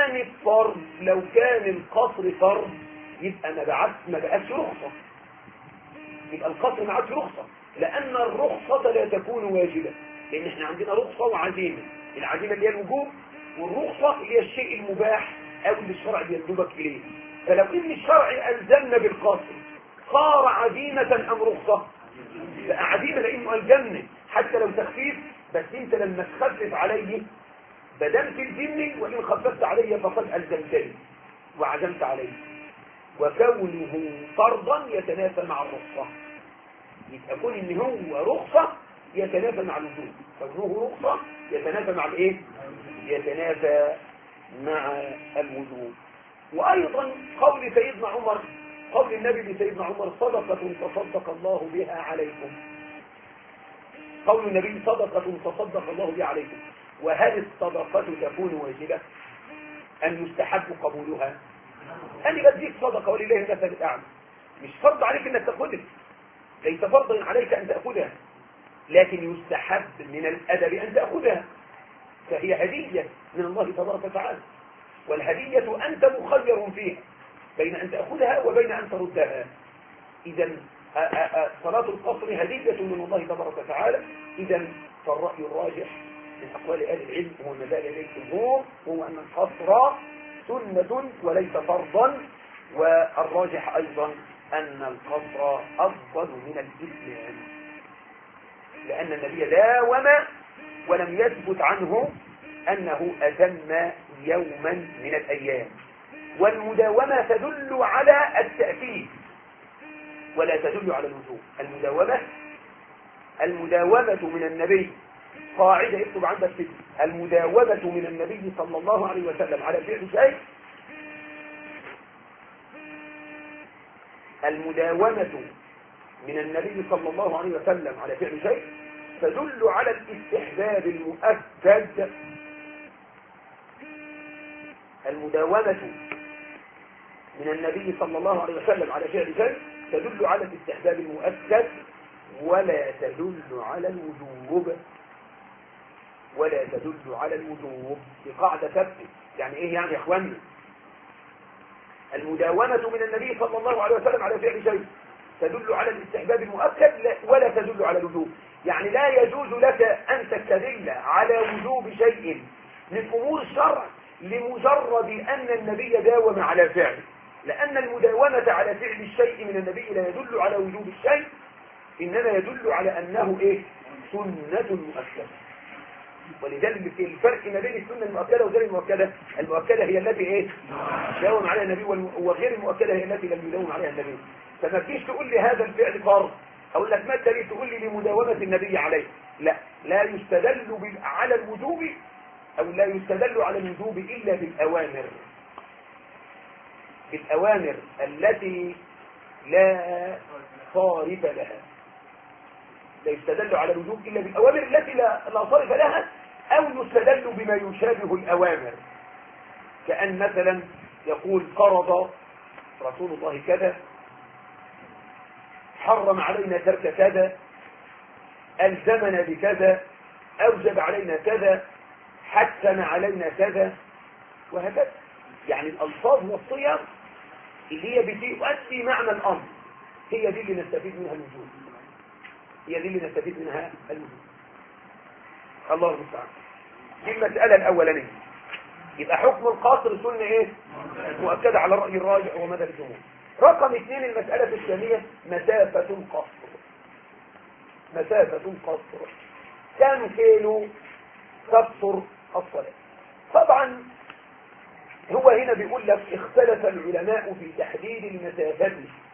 كان القصر فرض يبقى ما بقاش رخصة، يبقى القصر ما عادش رخصة، لأن الرخصة لا تكون واجبة، لأن احنا عندنا رخصة وعزيمة. العزيمة اللي هي الوجوب، والرخصة اللي هي الشيء المباح أو اللي الشرع بيندبك إليه. فلو إن الشرع ألزمنا بالقصر صار عزيمة أم رخصة؟ بقى عزيمة لأنه ألزمنا حتى لو تخفيف، بس أنت لما تخفف عليه بدمت الجن، وإن خففت علي فقد ألزمتني وعزمت عليه. وكونه فرضا يتنافى مع الرخصة، يبقى كون إن هو رخصة يتنافى مع الوجوب، كونه رخصة يتنافى مع الإيه؟ يتنافى مع الوجوب. وأيضا قول سيدنا عمر، قول النبي لسيدنا عمر صدقة تصدق الله بها عليكم، قول النبي صدقة تصدق الله بها عليكم. وهل الصدقة تكون واجبة أم يستحب قبولها؟ أنا بديك صدقة ولله المثل الأعلى، مش فرض عليك أنك تأخذها، ليس فرضا عليك أن تأخذها، لكن يستحب من الأدب أن تأخذها، فهي هدية من الله تبارك وتعالى، والهدية أنت مخير فيها بين أن تأخذها وبين أن تردها. إذا صلاة القصر هدية من الله تبارك وتعالى. إذا فالرأي الراجح من أقوال أهل العلم هو ما زال إليه الجمهور، هو أن القصر سنة وليس فرضا. والراجح أيضا أن القصر أفضل من الإتمام، لأن النبي داوم ولم يثبت عنه أنه أتم يوما من الأيام. والمداومة تدل على التأكيد ولا تدل على الوجوب. المداومة من النبي، قاعدة اكتب عندك كده، المداومة من النبي صلى الله عليه وسلم على فعل شيء، المداومة من النبي صلى الله عليه وسلم على فعل شيء تدل على الاستحباب المؤكد. المداومة من النبي صلى الله عليه وسلم على فعل شيء تدل على الاستحباب المؤكد ولا تدل على الوجوب. ولا تدل على الوجوب، دي قاعدة ثابتة. يعني ايه يعني يا اخواني؟ المداومة من النبي صلى الله عليه وسلم على فعل شيء تدل على الاستحباب المؤكد ولا تدل على الوجوب. يعني لا يجوز لك أن تستدل على وجوب شيء من أمور الشرع لمجرد أن النبي داوم على فعله، لأن المداومة على فعل الشيء من النبي لا يدل على وجوب الشيء، إنما يدل على أنه إيه؟ سنة مؤكدة. ولذلك الفرق ما بين السنة المؤكدة وغير المؤكدة، المؤكدة هي التي إيه؟ داوم عليها النبي، وغير المؤكدة هي التي لم يداوم عليها النبي. فما تجيش تقول لي هذا الفعل فرض، أقول لك ما الدليل تقول لي لمداومة النبي عليه. لا يستدل على الوجوب، أو لا يستدل على الوجوب إلا بالأوامر. بالأوامر التي لا صارف لها. لا يستدل على الوجوب إلا بالأوامر التي لا صارف لها، أو يستدل بما يشابه الأوامر، كأن مثلا يقول فرض رسول الله كذا، حرم علينا ترك كذا، ألزمنا بكذا، أوجب علينا كذا، حتم علينا كذا، وهكذا. يعني الألفاظ والصيغ اللي هي بتؤدي معنى الأمر هي دي اللي نستفيد منها الوجوب. هي دي اللي نستفيد منها الوجوب. الله المستعان. دي المسألة الأولانية. يبقى حكم القصر سنة ايه؟ مؤكدة على الرأي الراجح ومذهب الجمهور. رقم 2 المسألة الثانية مسافة القصر. مسافة القصر كم كيلو تقصر الصلاة؟ طبعا هو هنا بيقول لك اختلف العلماء في تحديد المسافات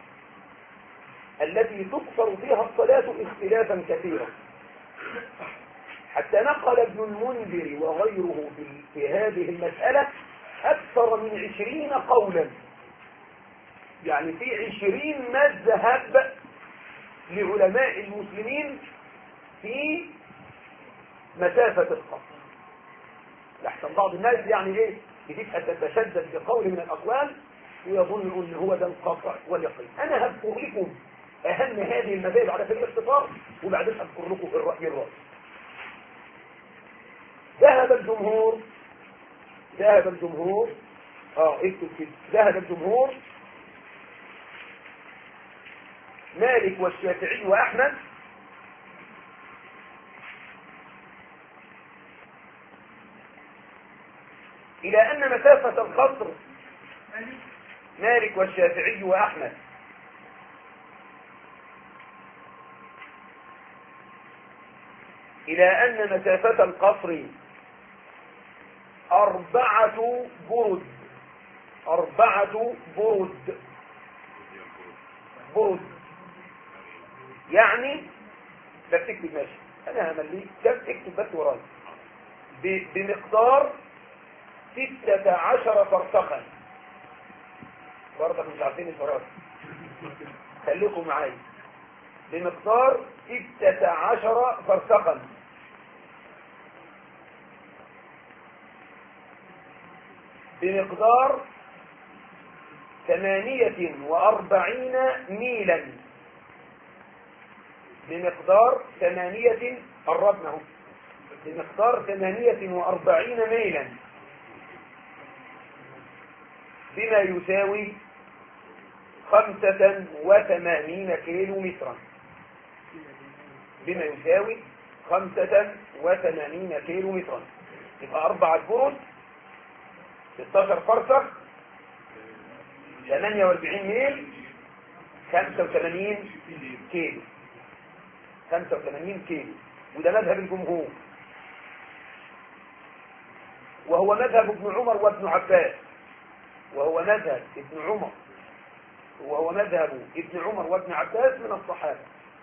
التي تقصر فيها الصلاة اختلافا كثيرا، حتى نقل ابن المنذر وغيره في هذه المسألة أكثر من 20 قولا. يعني في 20 مذهب لعلماء المسلمين في مسافة القصر. لحسن بعض الناس يعني ايه بتبقى تتشدد بقول من الأقوال ويظن ان هو ده القطع واليقين. انا هذكر لكم اهم هذه المذاهب على سبيل الاختصار، وبعدين اذكر لكم الرأي الرابع. ذهب الجمهور اكتب كده. ذهب الجمهور مالك والشافعي وأحمد إلى أن مسافة القصر، مالك والشافعي وأحمد، إلى أن مسافة القصر 4 برد. 4 برد يعني لا تكتب ماشي، أنا همليك اكتب بس وراي. بمقدار 16 فرسخا. برضك مش عارفين الفراسخ، خليكم معايا. بمقدار 16 فرسخا، بمقدار 48 ميلا. بمقدار 8 قربنا اهو. بمقدار 48 ميلا، بما يساوي 85 كيلو مترا. بما يساوي 85 كيلو مترا. يبقى 4 برد، 16 فرسخ، 48 ميل، 85 كيلو. 85 كيلو. وده مذهب الجمهور، وهو مذهب ابن عمر وابن عباس، وهو مذهب ابن عمر وابن عباس من الصحابة.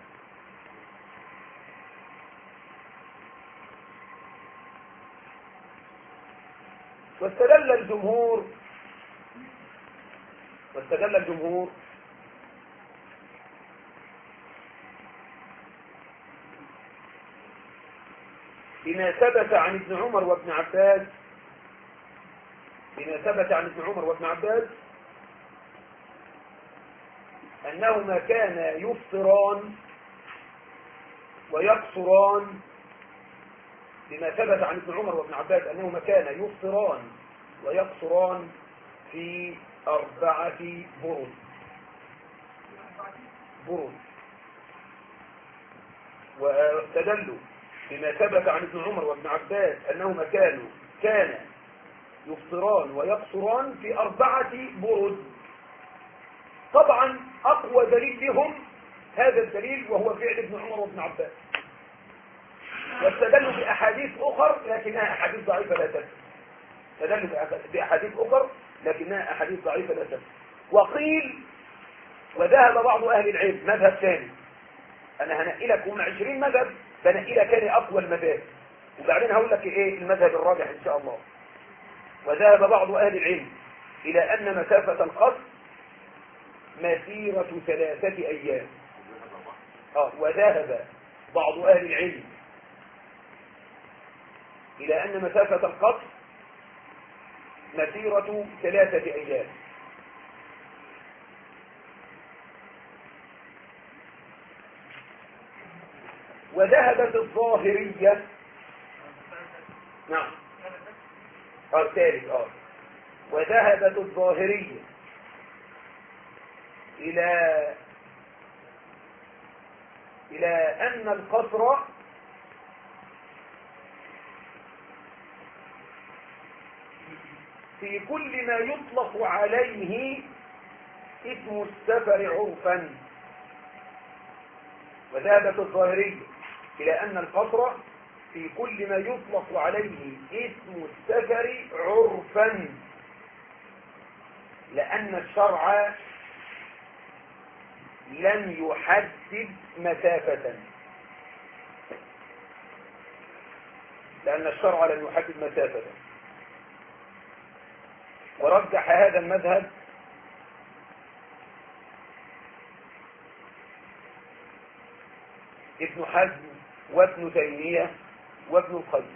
واستدل الجمهور بما ثبت عن ابن عمر وابن عباس أنهما كانا يفطران ويقصران بما ثبت عن ابن عمر وابن عباس أنهما كانا يفطران ويقصران في 4 برد. واستدلوا بما ثبت عن ابن عمر وابن عباس أنهما كانا يفطران ويقصران في 4 برد. طبعا أقوى دليل لهم هذا الدليل وهو فعل ابن عمر وابن عباس، واستدلوا بأحاديث أخر لكنها أحاديث ضعيفة لا تثبت. استدلوا بأحاديث أخر لكنها أحاديث ضعيفة لا تثبت. وقيل وذهب بعض أهل العلم مذهب ثاني، أنا هنقي لك هم 20 مذهب فنقي لك كان أقوى المذاهب وبعدين هقول لك إيه المذهب الراجح إن شاء الله. وذهب بعض أهل العلم إلى أن مسافة القصر مسيرة 3 أيام. وذهب بعض أهل العلم إلى أن مسافة القصر مسيرة 3 أيام. وذهبت الظاهرية نعم الثالث وذهبت الظاهرية إلى أن القصر في كل ما يطلق عليه اسم السفر عرفا. وذهبت الظاهرية إلى أن القصر في كل ما يطلق عليه اسم السفر عرفا، لأن الشرع لم يحدد مسافة. ورجح هذا المذهب ابن حزم وابن تيمية وابن القيم.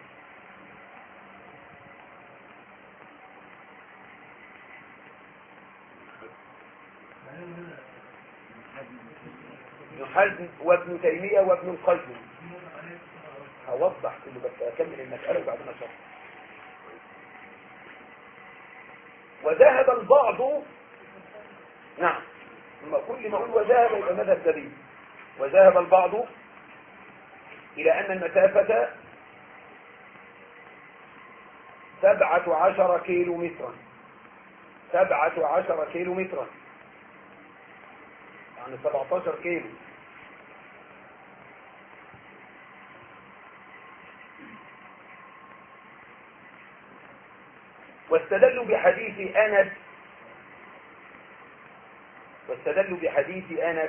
ابن حزم وابن تيمية وابن القيم. هوضح كله بس أكمل المسألة وبعد ما شرح. وذهب البعض نعم كل ما أقول وذهب يبقى مذهب دليل. وذهب البعض إلى أن المسافة 17 كيلو مترا. 17 كيلو مترا يعني 17 كيلو. واستدلوا بحديث أنس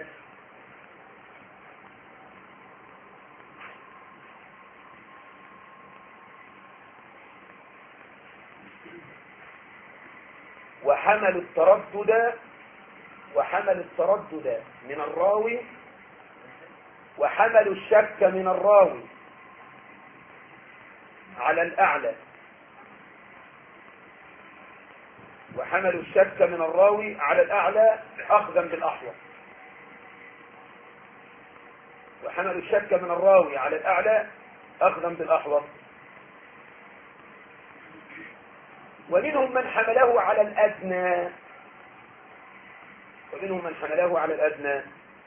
وحملوا التردد من الراوي وحملوا الشك من الراوي على الأعلى أخذا بالأحوط. ومنهم من حمله على الأدنى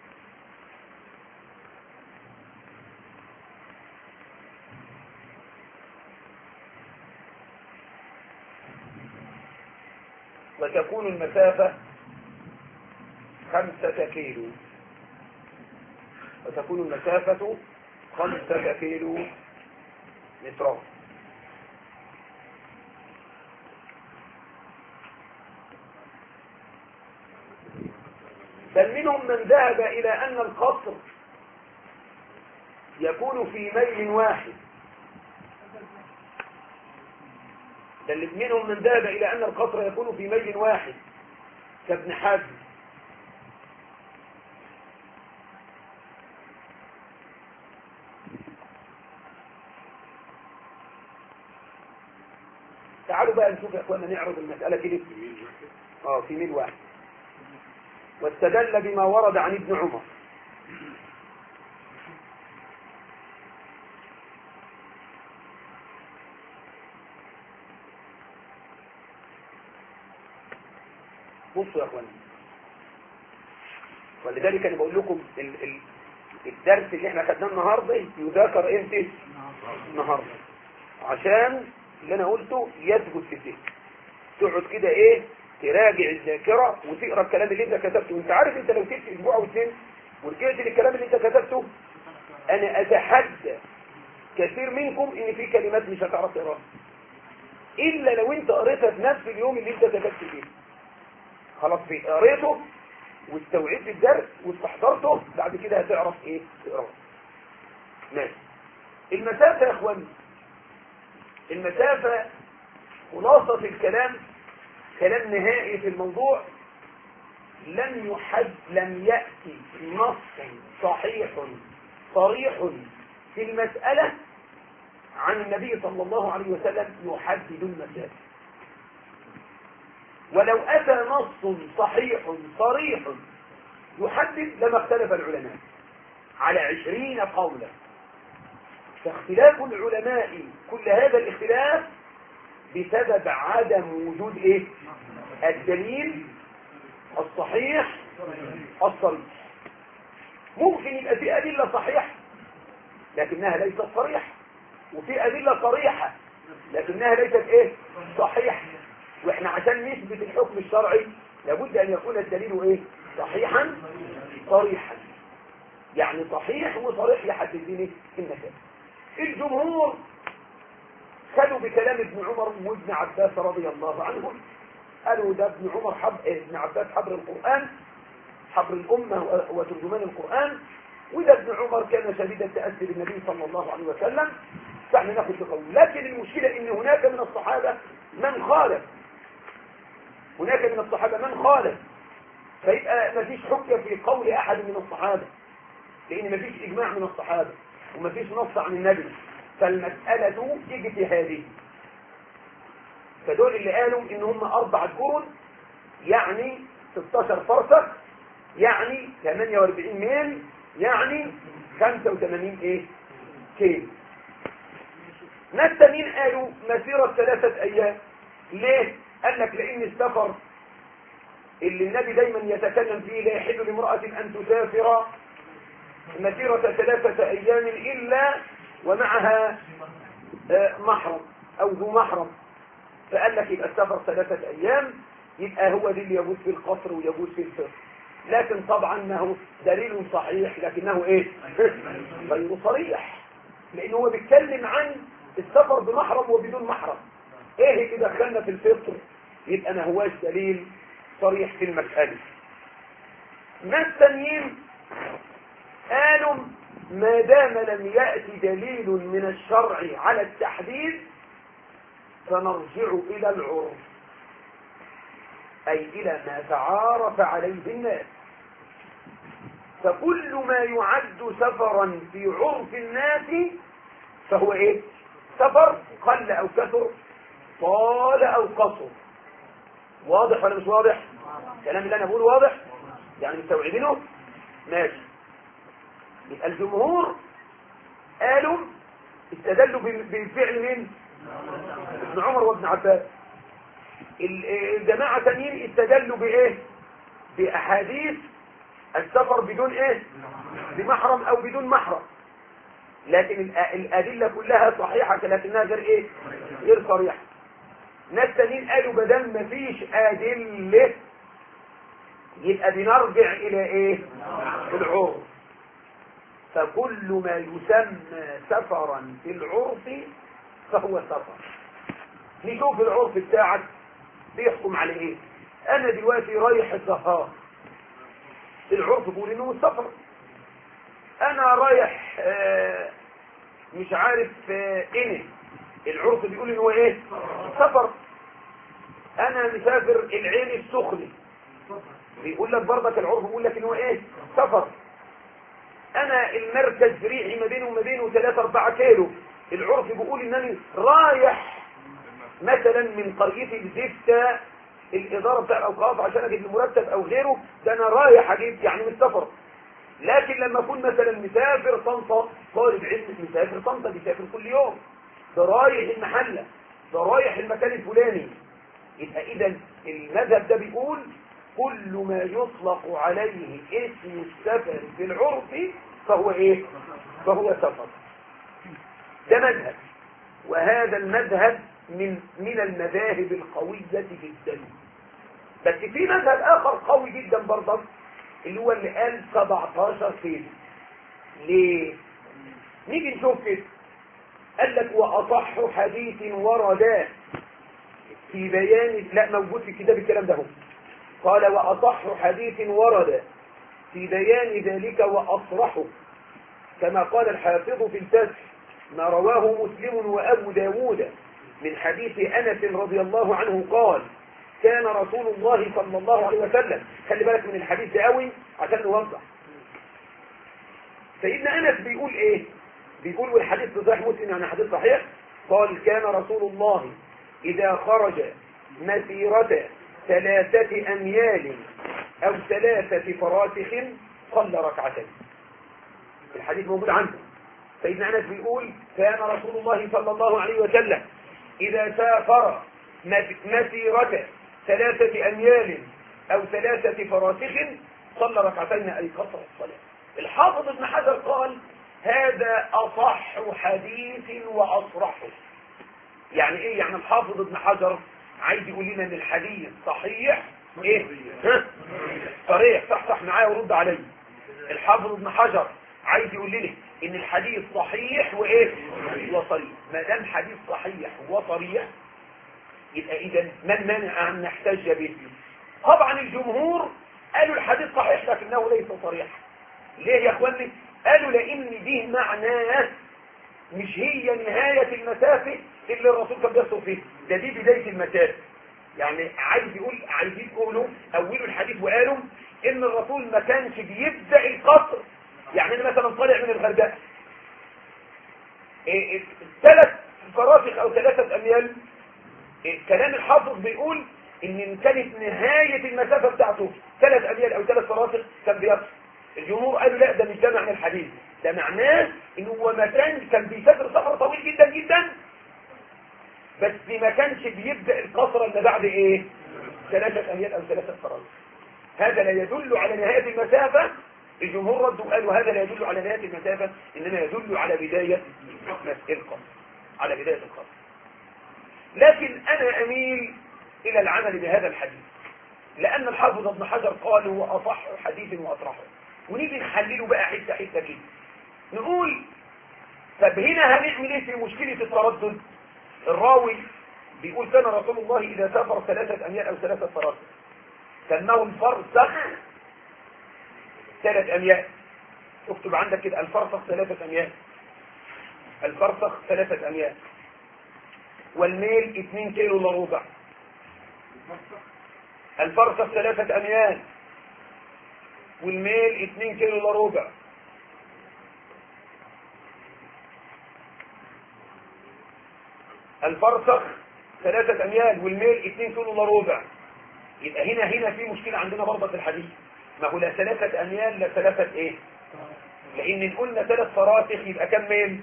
وتكون المسافة 5 كيلو. 5 كيلو متر. بل منهم من ذهب إلى أن القصر يكون في ميل واحد. كابن حزم. تعالوا بقى نشوف يا اخوانا نعرض المسألة كده في ميل واحد. واستدل بما ورد عن ابن عمر بصوا يا اخواني، ولذلك انا بقول لكم الدرس اللي احنا خدناه النهارده يذاكر امتى؟ النهارده، عشان اللي انا قلته يثبت في الذهن. تقعد كده ايه تراجع الذاكره وتقرا الكلام اللي انت كتبته. انت عارف انت لو سبت اسبوع او اثنين ورجعت للكلام اللي انت كتبته، انا اتحدى كثير منكم ان في كلمات مش هتعرف تقراها الا لو انت قريتها في نفس اليوم اللي انت كتبت فيه. خلاص قريته واستوعبت الدرس واستحضرته، بعد كده هتعرف ايه تقراه. ماشي. المسافه يا اخواني، المسافه خلاصه الكلام، كلام نهائي في الموضوع. لم يأتي نص صحيح صريح في المسألة عن النبي صلى الله عليه وسلم يحدد المسافة. ولو أتى نص صحيح صريح يحدد لما اختلف العلماء على 20 قولا. فاختلاف العلماء كل هذا الاختلاف بسبب عدم وجود ايه؟ الدليل الصحيح الصريح. ممكن يبقى في أدلة صحيحة لكنها ليست صريحة، وفي أدلة صريحة لكنها ليست ايه؟ صحيحة. واحنا عشان نثبت الحكم الشرعي لابد ان يكون الدليل ايه؟ صحيحا صريحا. يعني صحيح وصريح يحدد لي المسافة. الجمهور خدوا بكلام ابن عمر وابن عباس رضي الله عنهم، قالوا ده ابن عمر ابن عباس حبر القرآن، حبر الأمة وترجمان القرآن، وده ابن عمر كان شديد التأثر بالنبي صلى الله عليه وسلم، فاحنا ناخد بقول. لكن المشكلة ان هناك من الصحابة من خالف، هناك من الصحابة من خالف، فيبقى ما فيش حجة في قول أحد من الصحابة، لأن ما فيش إجماع من الصحابة وما فيش نص عن النبي، فالمسألة اجتهادية. فدول اللي قالوا إن هم 4 قرون، يعني 16 فرسخ، يعني 48 ميل، يعني 85 ايه كيلو. ناس تانيين قالوا مسيرة 3 أيام. ليه؟ قال لك لأن السفر اللي النبي دايما يتكلم فيه لا يحل لامرأة أن تسافر مسيرة 3 أيام إلا ومعها محرم أو ذو محرم، فقال لك يبقى السفر 3 أيام، يبقى هو دي اللي يجوز في القصر ويجوز في الفطر. لكن طبعا انه دليل صحيح لكنه ايه؟ غير صريح، لانه هو بيتكلم عن السفر بمحرم وبدون محرم. ايه اللي دخلنا في الفطر؟ يبقى ما هواش دليل صريح في المسألة. ناس تانيين قالوا ما دام لم يأتي دليل من الشرع على التحديد فنرجع إلى العرف، أي إلى ما تعارف عليه الناس. فكل ما يعد سفرا في عرف الناس فهو إيه؟ سفر، قل أو كثر، طال أو قصر. واضح ولا مش واضح؟ الكلام اللي أنا بقوله واضح؟ يعني مستوعبينه؟ ماشي. يبقى الجمهور قالوا استدلوا بالفعل من ابن عمر وابن عباس. الجماعة تانيين استدلوا بايه؟ باحاديث السفر بدون ايه؟ بمحرم او بدون محرم. لكن الادلة كلها صحيحة لكنها غير ايه؟ غير صريحة. ناس تانيين قالوا بدل ما فيش ادلة يبقى بنرجع الى ايه؟ العرف. فكل ما يسمى سفرا في العرف فهو سفر. نشوف العرف بتاعك بيحكم على ايه. انا دلوقتي رايح الزهار، العرف بيقول انه سفر. انا رايح مش عارف ايه، العرف بيقول انه ايه؟ سفر. انا مسافر العين السخنة، بيقول لك برضك العرف بيقول لك انه ايه؟ سفر. انا المركز ريحي ما بينه وما بينه 3-4 كيلو، العرف بيقول انني رايح مثلا من قريتي لزفت الاداره بتاع الاوقاف عشان اجيب المرتب او غيره، ده انا رايح اجيب يعني من السفر. لكن لما اكون مثلا مسافر طنطا، طالب علم مسافر طنطا بيسافر كل يوم، ده رايح المحله، ده رايح المكان الفلاني. يبقى اذا المذهب ده بيقول كل ما يطلق عليه اسم السفر في العرف فهو ايه؟ فهو سفر. ده مذهب، وهذا المذهب من المذاهب القوية جدا. بس في مذهب آخر قوي جدا برضه، اللي هو اللي قال 17 كيلو. ليه؟ نيجي نشوف كده. قال لك وأصح حديث ورد في بيان، لا موجود في كتاب الكلام ده هو. قال وأصح حديث ورد في بيان ذلك وأصرحه، كما قال الحافظ في الفتح ما رواه مسلم وأبو داود من حديث أنس رضي الله عنه قال كان رسول الله صلى الله عليه وسلم. خلي بالك من الحديث ده قوي عشان نوضح. سيدنا أنس بيقول ايه؟ بيقول والحديث في صحيح مسلم، يعني حديث صحيح. قال كان رسول الله إذا خرج مسيرة 3 أميال أو 3 فراسخ صلى ركعتين. الحديث موجود عنه. سيدنا أنس بيقول كان رسول الله صلى الله عليه وسلم إذا سافر مسيرة 3 أميال أو 3 فراسخ صلى ركعتين، أي قصر الصلاة. الحافظ ابن حجر قال هذا أصح حديث وأصرحه. يعني ايه؟ يعني الحافظ ابن حجر عايز يقول لنا ان الحديث صحيح ايه؟ صريح. صح معايا ورد علي. الحافظ ابن حجر عايز يقول لنا ان الحديث صحيح وايه؟ وصريح. ما دام حديث صحيح وصريح يبقى اذا من مانع ان نحتج به؟ طبعا الجمهور قالوا الحديث صحيح لكنه ليس صريح. ليه يا اخواني؟ قالوا لان دي معناه مش هي نهاية المسافة اللي الرسول كان بيصل فيه، ده دي بداية المسافة. يعني عايزين يقولوا أولوا الحديث وقالوا إن الرسول ما كانش بيبدأ القصر. يعني أنا مثلا طالع من الغردقة 3 فراسخ أو 3 أميال، كلام الحافظ بيقول إن كانت نهاية المسافة بتاعته 3 أميال أو 3 فراسخ كان بيصل. الجمهور قالوا لا، ده مش ده معنى الحديث، ده معناه انه هو كان بيسافر سفر طويل جدا جدا، بس ما كانش بيبدأ القصر الا بعد ايه؟ 3 أميال او 3 فراسخ. هذا لا يدل على نهاية المسافة. الجمهور ردوا قالوا هذا لا يدل على نهاية المسافة، انما يدل على بداية القصر، على بداية القصر. لكن انا اميل الى العمل بهذا الحديث، لان الحافظ ابن حجر قال هو اصح حديث واطرحه. ونيجي نحلله بقى حته حته كده، نقول طب هنا هنعمل ايه في مشكله التردد؟ الراوي بيقول كان رسول الله اذا سافر 3 أميال او 3 فراسخ سماه الفرسخ 3 أميال. اكتب عندك كده الفرسخ 3 أميال، الفرسخ 3 أميال، والميل 2 كيلو الا ربع. الفرسخ 3 أميال والميل 2 كيلو الا ربع. الفرسخ 3 أميال والميل 2 كيلو الا ربع. يبقى هنا في مشكلة عندنا برضه في الحديث. ما هو لا 3 أميال لا 3 ايه؟ لان قلنا 3 فراسخ يبقى كم ميل؟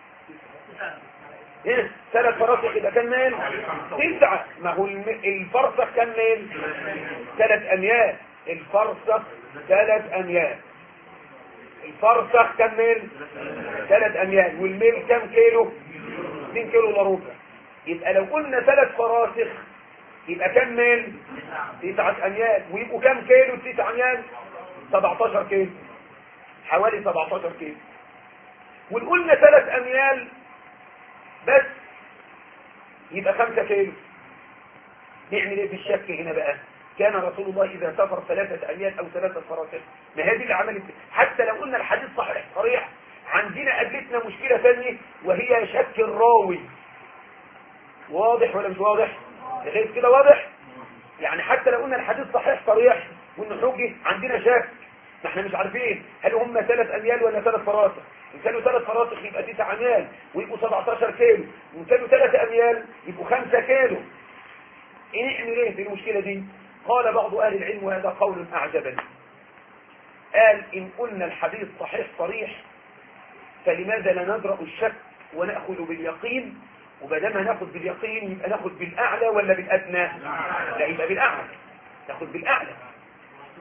3 فراسخ يبقى كم ميل؟ 9. ما هو الفرسخ كم ميل؟ 3 أميال. الفرسخ 3 أميال. الفرسخ كم ميل؟ 3 أميال. والميل كم كيلو؟ 2 كيلو الا ربع. يبقى لو قلنا 3 فراسخ يبقى كم ميل؟ 9 أميال. ويبقوا كم كيلو 9 أميال؟ 17 كيلو، حوالي 17 كيلو. ونقولنا 3 أميال بس يبقى 5 كيلو. نعمل ايه في الشك هنا بقى؟ كان رسول الله إذا سافر 3 أميال أو 3 فراسخ. ما هذه اللي عملت. حتى لو قلنا الحديث صريح عندنا قابلتنا مشكلة ثانية وهي شك الراوي. واضح ولا مش واضح؟ لغاية كده واضح؟ يعني حتى لو قلنا الحديث صريح وإنه حجي عندنا شك. ما احنا مش عارفين هل هم 3 أميال ولا 3 فراسخ. إن كانوا 3 فراسخ يبقى 9 أميال ويبقوا 17 كيلو. وإن كانوا 3 أميال يبقوا 5 كيلو. نعمل ايه في المشكلة دي؟ قال بعض أهل العلم وهذا قول أعجبني، قال إن قلنا الحديث صريح فلماذا لا ندرأ الشك ونأخذ باليقين؟ وبدما ناخذ باليقين يبقى ناخذ بالأعلى ولا بالأدنى؟ لا، يبقى بالأعلى، ناخذ بالأعلى.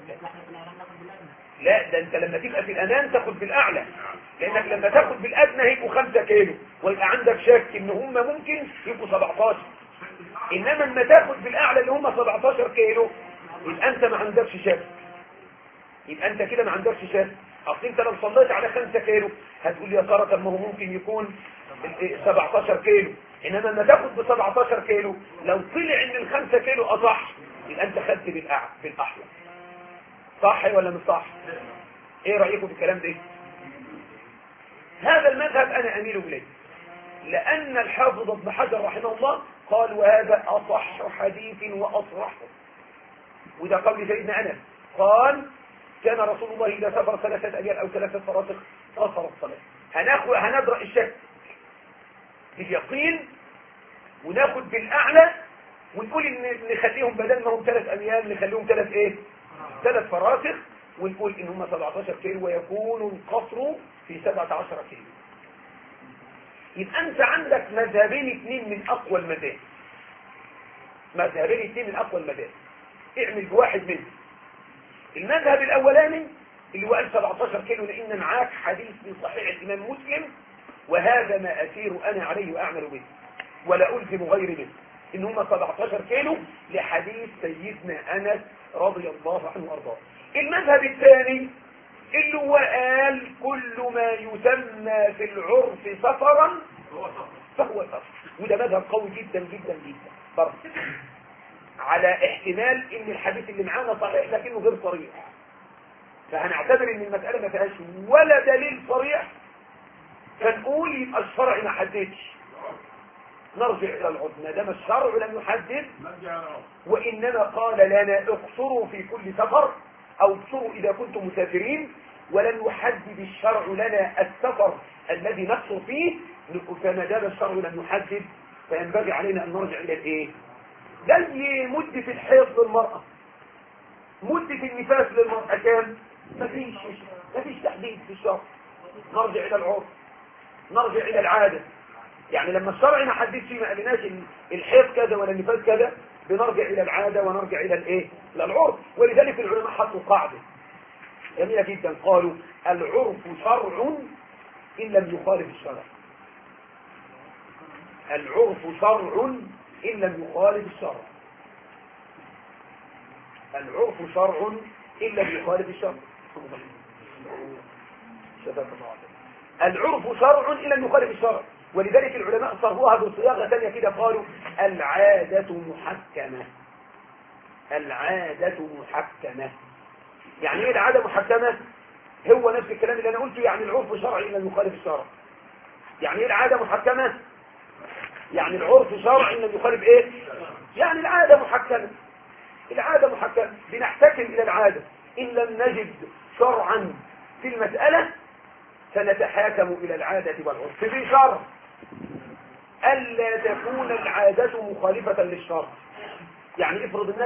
لا، ده انت لما تبقى في الامان تاخد بالاعلى، لانك لما تاخد بالادنى هيبقوا 5 كيلو ويبقى عندك شك ان هم ممكن يبقوا 17. انما لما تاخد بالاعلى اللي هم 17 كيلو يبقى انت ما عندكش شك، يبقى انت كده ما عندكش شك. اصل انت لو صليت على 5 كيلو هتقول يا ترى طب ما هو ممكن يكون 17 كيلو، انما لما تاخد ب 17 كيلو لو طلع ان ال5 كيلو اصح يبقى انت خدت بالاحلى. صح ولا مش صح؟ ايه رايكم في الكلام ده؟ هذا المذهب انا اميل اليه، لان الحافظ ابن حجر رحمه الله قال وهذا اصح حديث واصرح، وده قول سيدنا انس قال كان رسول الله اذا سافر 3 ايام او 3 فراسخ قصر الصلاه. هندرأ الشك باليقين وناخد بالاعلى ونقول ان نخليهم بدل ما هم 3 ايام نخليهم 3 فراسخ، ونقول ان هم 17 كيلو ويكون القصر في 17 كيلو. يبقى انت عندك مذهبين 2 من اقوى المذاهب، مذهبين 2 من اقوى المذاهب، اعمل بواحد منهم. المذهب الاولاني اللي هو 17 كيلو لان معاك حديث من صحيح الامام مسلم، وهذا ما اسير انا عليه واعمل به ولا الزم غيري به، ان هم 17 كيلو لحديث سيدنا انس رضي الله عنه وارضاه. المذهب الثاني اللي هو قال كل ما يسمى في العرف سفرا فهو سفر، وده مذهب قوي جدا جدا جدا برضه، على احتمال ان الحديث اللي معانا صحيح لكنه غير صريح، فهنعتبر ان المسألة ما فيهاش ولا دليل صريح، فنقول يبقى الشرع ما حددش، نرجع الى العرف ما دام الشرع لم يحدد، وانما قال لنا اقصروا في كل سفر او اقصروا اذا كنتم مسافرين، ولم يحدد الشرع لنا السفر الذي نقصر فيه، فما دام الشرع لم يحدد فينبغي علينا ان نرجع الى الايه؟ زي مدة الحيض للمرأة، مدة النفاس للمرأة كام؟ مفيش تحديد في الشرع، نرجع الى العرف، نرجع الى العادة. يعني لما الشرع ما حددش ما قالناش الحيض كذا ولا النفاس كذا، بنرجع الى العادة ونرجع الى الايه؟ الى العرف. ولذلك العلماء حطوا قاعدة جميلة جدا، قالوا العرف شرع ان لم يخالف الشرع. العرف شرع ان لم يخالف الشرع. العرف شرع ان لم يخالف الشرع. العرف شرع ان لم يخالف الشرع. ولذلك العلماء صاغوها بصياغه ثانيه كده، قالوا العاده محكمه. العاده محكمه يعني ايه العاده محكمه؟ هو نفس الكلام اللي انا قلته، يعني العرف شرعي ان لم يخالف الشرع. يعني ايه العاده محكمه؟ يعني العرف شرعي ان لم يخالف ايه؟ يعني العاده محكمه. العاده محكمه، بنحتكم الى العاده، ان لم نجد شرعا في المساله سنتحاكم الى العاده والعرف في شرع الا تكون العاده مخالفه للشرع. يعني افرض الناس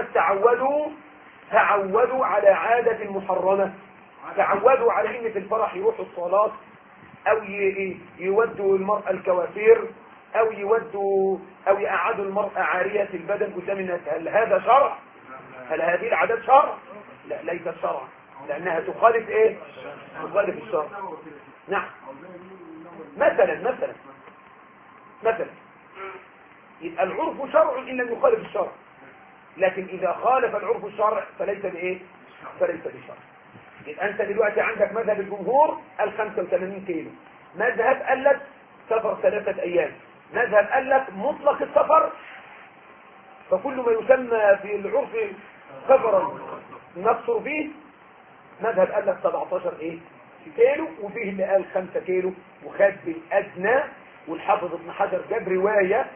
تعودوا على عاده محرمه، تعودوا على ان في الفرح يروحوا الصلاه، او يودوا المرأة الكوافير، او يقعدوا المرأة عارية البدن قدام الناس. هل هذا شرع؟ هل هذه العادات شرع؟ لا، ليست شرع، لانها تخالف ايه؟ تخالف الشرع. نعم. مثلا يبقى العرف شرع ان لم يخالف الشرع، لكن اذا خالف العرف الشرع فليس بايه؟ فليس بشرع. يبقى انت دلوقتي عندك مذهب الجمهور 85 كيلو، مذهب قال لك سفر 3 ايام، مذهب قال لك مطلق السفر، فكل ما يسمى في العرف سفرا نقصر فيه. مذهب قال لك 17 كيلو، وفيه اللي قال 5 كيلو وخد بالادنى. والحافظ ابن حجر جاب روايه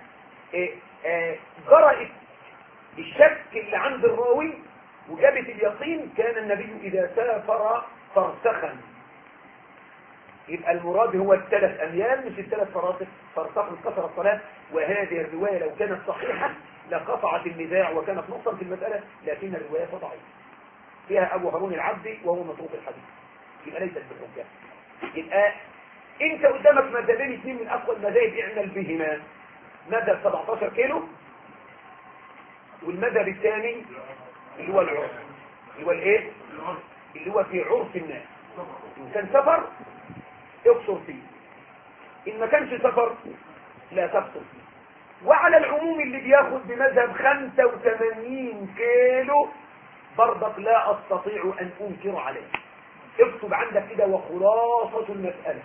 جرأت الشك اللي عند الراوي وجابت اليقين، كان النبي إذا سافر فرسخا. يبقى المراد هو 3 أميال مش 3 فراسخ، فرسخا كسر الصلاة. وهذه الرواية لو كانت صحيحة لقطعت النزاع وكانت نقطا في المسألة، لكن الرواية ضعيفة فيها أبو هارون العبدي وهو متروك الحديث، يبقى ليست بالحجة. يبقى انت قدامك مذهبين 2 من أقوى المذاهب اعمل بهما، مذهب 17 كيلو والمذهب الثاني اللي هو العرف. اللي هو الايه؟ اللي هو في عرف الناس. ان كان سفر اقصر فيه، ان ما كانش سفر لا تقصر فيه. وعلى العموم اللي بياخد بمذهب 85 كيلو برضك لا استطيع ان انكر عليه. اكتب عندك كده وخلاصة المسألة.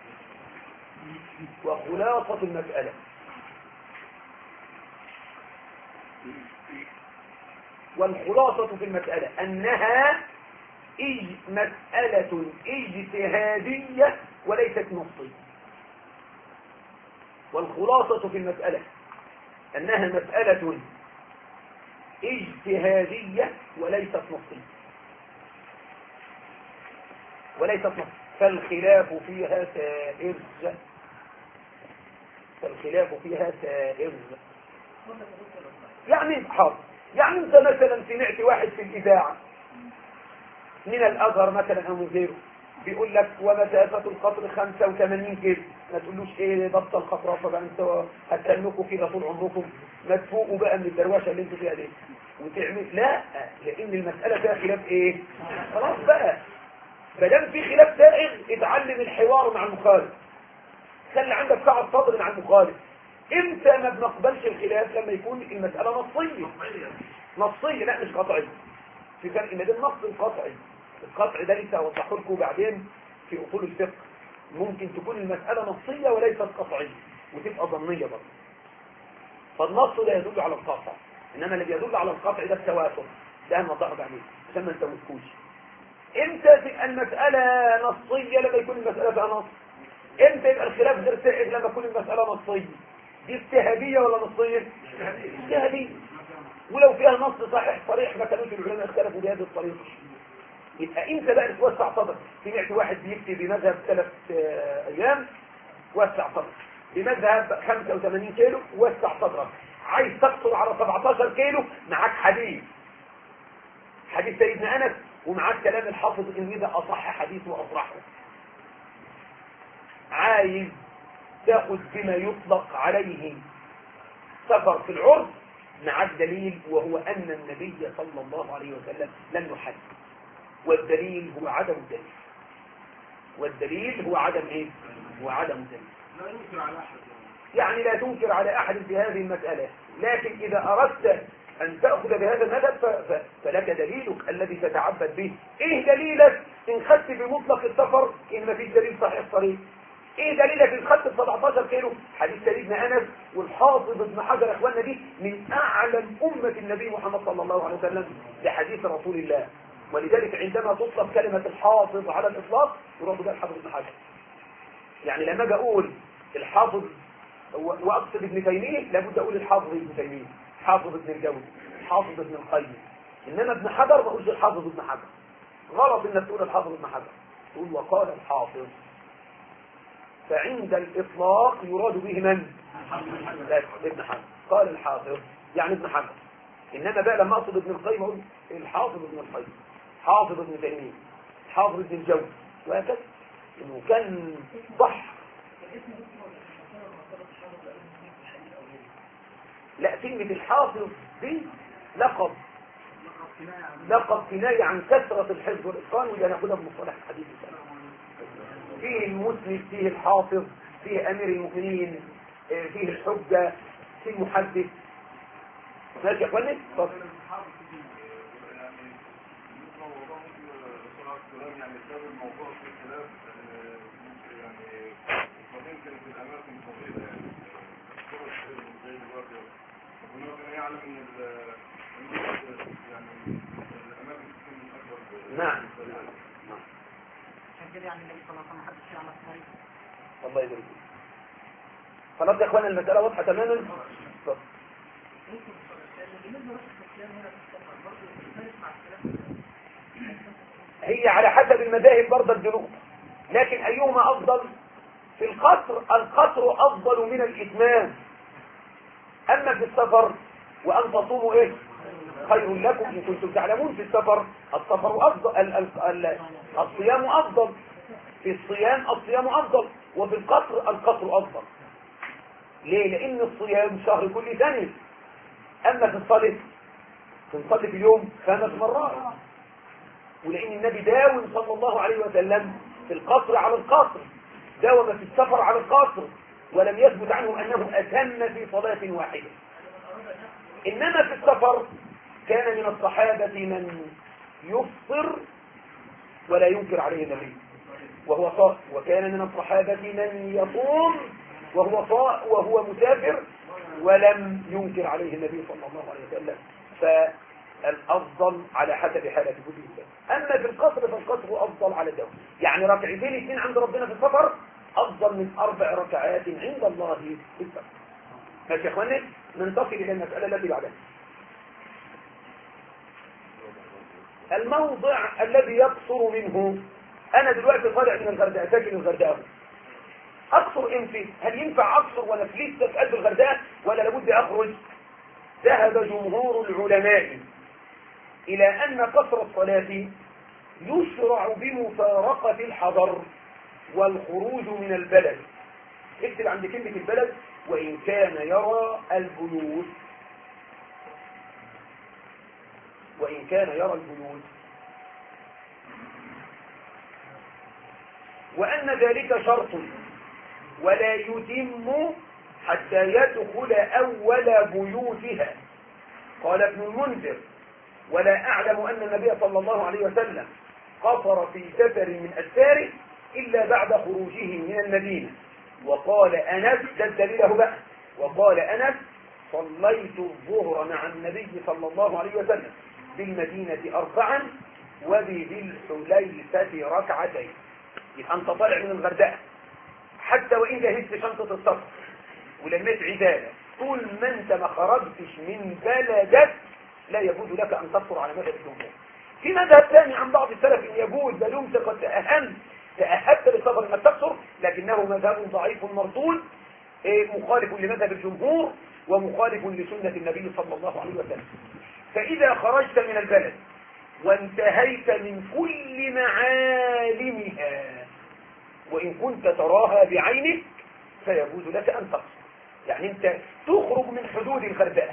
وخلاصة المسألة والخلاصة في المسألة أنها مسألة اجتهادية وليست نصية. والخلاصة في المسألة أنها مسألة اجتهادية وليست نصية. وليست نصية. فالخلاف فيها سائر. فالخلاف فيها سائر. يعني حاضر، يعني انت مثلا سمعت واحد في الإذاعة من الأزهر مثلا أو من غيره بيقول لك ومسافة القطر 85 كيلو، ما تقولوش ايه بطل خطرافة بقى، انتوا هتسلكوا كده طول عمركم، ما تفوقوا بقى من الدرواشة اللي انتوا فيها دي وتعمل. لا، لأن المسألة فيها خلاف ايه؟ خلاص بقى، بدل في خلاف سائغ اتعلم الحوار مع المخالف، خلي عندك سعة صدر مع المخالف. امتى ما بنقبلش الخلاف؟ لما يكون المسألة نصية لا مش قطعية. في فرق ما بين النص والقطعي. القطع ده لسه هوضحه لكم بعدين في اصول الفقه. ممكن تكون المسألة نصية وليست قطعية وتبقى ظنية برضه. فالنص ده يدل على القطع، انما اللي بيدل على القطع ده التواتر، ده هنوضحه بعدين عشان ما نتوهكوش. امتى تبقى المسألة نصية؟ لما يكون المسألة فيها نص. امتى يبقى الخلاف غير سائغ؟ لما تكون المسألة نصية. دي اجتهادية ولا نصية؟ اجتهادية. ولو فيها نص صحيح صريح ما كانوش العلماء اختلفوا بهذه الطريقة. يبقى انت بقى توسع صدرك. سمعت واحد بيكتب بمذهب 3 ايام، وسع صدرك. بمذهب 85 كيلو، وسع صدرك. عايز تقصر على 17 كيلو، معاك حديث سيدنا انس، ومعاك كلام الحافظ ان ده اصح حديث واصرحه. عايز تاخذ بما يطلق عليه سفر في العرف، معاك دليل وهو ان النبي صلى الله عليه وسلم لم يحدث. والدليل هو عدم الدليل. والدليل هو عدم ايه؟ هو عدم الدليل. لا ينكر على احد، يعني لا تنكر على احد في هذه المسألة، لكن اذا اردت ان تأخذ بهذا المذهب فلك دليلك الذي تتعبد به. ايه دليلك ان خدت بمطلق السفر ان مفيش دليل صحيح صريح؟ ايه دليلك ان خدت ب 17 كيلو؟ حديث سيدنا انس والحافظ ابن حجر اخواننا دي من اعلم امة النبي محمد صلى الله عليه وسلم لحديث رسول الله. ولذلك عندما تطلق كلمة الحافظ على الإطلاق يراد بها الحافظ ابن حجر. يعني لما اجي اقول الحافظ واقصد ابن تيمية لابد اقول الحافظ ابن تيمية، حافظ ابن الجوزي، حافظ ابن القيم. انما ابن حجر ما اقولش الحافظ ابن حجر. غلط انك تقول الحافظ ابن حجر، تقول وقال الحافظ. فعند الإطلاق يراد به من؟ ابن حجر. قال الحافظ يعني ابن حجر. إنما بقى لما أقصد ابن القيم أقول الحافظ ابن القيم، حافظ ابن تيمية، حافظ ابن الجوزي، وهكذا. إنه كان بحر. لا، كلمة الحافظ دي لقب كناية عن كثرة الحفظ والإتقان، وده ناخدها من مصطلح الحديث السلام. فيه المسند، فيه الحافظ، فيه أمير المؤمنين، فيه الحجة، فيه المحدث. ماشي يا اخواني؟ اتفضل. يعني سبب الموضوع في الخلاف يعني ممكن في الاماكن الطويله يعني زي دلوقتي هنا كان يعلم ان يعني الاماكن تكون اكبر. نعم. عشان كده يعني النبي صلى الله عليه وسلم ما حدش يعمل الطريق. الله يبارك فيك. خلاص يا اخوانا المسألة واضحة تماما. اتفضل. هي على حسب المذاهب برضه الجنوب، لكن أيهما أفضل؟ في القصر القصر أفضل من الإتمام. أما في السفر وأن تصوموا إيه؟ خير لكم إن كنتم تعلمون. في السفر السفر أفضل، الصيام أفضل. في الصيام الصيام أفضل، وفي القصر القصر أفضل. ليه؟ لأن الصيام شهر كل سنة. أما في الصلاة نصلي في اليوم 5 مرات. ولأن النبي داوم صلى الله عليه وسلم في القصر على القصر، داوم في السفر على القصر، ولم يثبت عنه أنه أتم في صلاة واحدة. إنما في السفر كان من الصحابة من يفطر ولا ينكر عليه النبي وهو صائم، وكان من الصحابة من يصوم وهو مسافر ولم ينكر عليه النبي صلى الله عليه وسلم. فالأفضل على حسب حالة كل إنسان. أما في القصر فالقصر أفضل على الدوام، يعني ركعتين اثنين عند ربنا في السفر أفضل من 4 ركعات عند الله في السفر. ماشي يا إخواني، ننتقل إلى المسألة التي بعدها. الموضع الذي يقصر منه. أنا دلوقتي طالع من الغردقة، ساكن الغردقة، أقصر إمتى؟ هل ينفع أقصر وأنا في لسه في قلب الغردقة ولا لابد أخرج؟ ذهب جمهور العلماء إلى أن قصر الصلاة يشرع بمفارقة الحضر والخروج من البلد. اكتب عند كلمة البلد: وإن كان يرى البيوت، وإن كان يرى البيوت، وأن ذلك شرط ولا يتم حتى يدخل أول بيوتها. قال ابن المنذر: ولا أعلم أن النبي صلى الله عليه وسلم قصر في سفر من أسفاره إلا بعد خروجه من المدينة. وقال أنس، ده الدليل بقى، وقال أنس: صليت الظهر مع النبي صلى الله عليه وسلم بالمدينة 4 وبذي الحليفة 2 ركعتين. يبقى أنت طالع من الغردقة، حتى وإن جهزت شنطة السفر ولميت عدالة، طول ما أنت ما خرجتش من بلدك لا يجوز لك أن تقصر على مذهب الجمهور. في مذهب ثاني عن بعض السلف إن يجوز، بل أنت قد تأهلت للسفر أنك تقصر، لكنه مذهب ضعيف مرطول مخالف لمذهب الجمهور ومخالف لسنة النبي صلى الله عليه وسلم. فإذا خرجت من البلد وانتهيت من كل معالمها وإن كنت تراها بعينك فيجوز لك أن تقصر. يعني أنت تخرج من حدود الغردقة،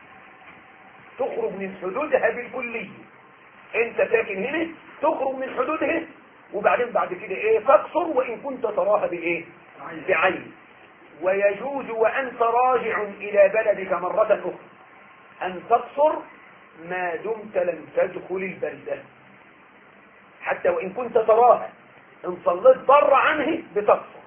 تخرج من حدودها بالكلية، أنت ساكن هنا تخرج من حدودها وبعدين بعد كده تقصر وإن كنت تراها بعين. ويجوز وأنت راجع إلى بلدك مرة أخرى أن تقصر ما دمت لم تدخل البلدة، حتى وإن كنت تراها. إن صليت بر عنه بتقصر،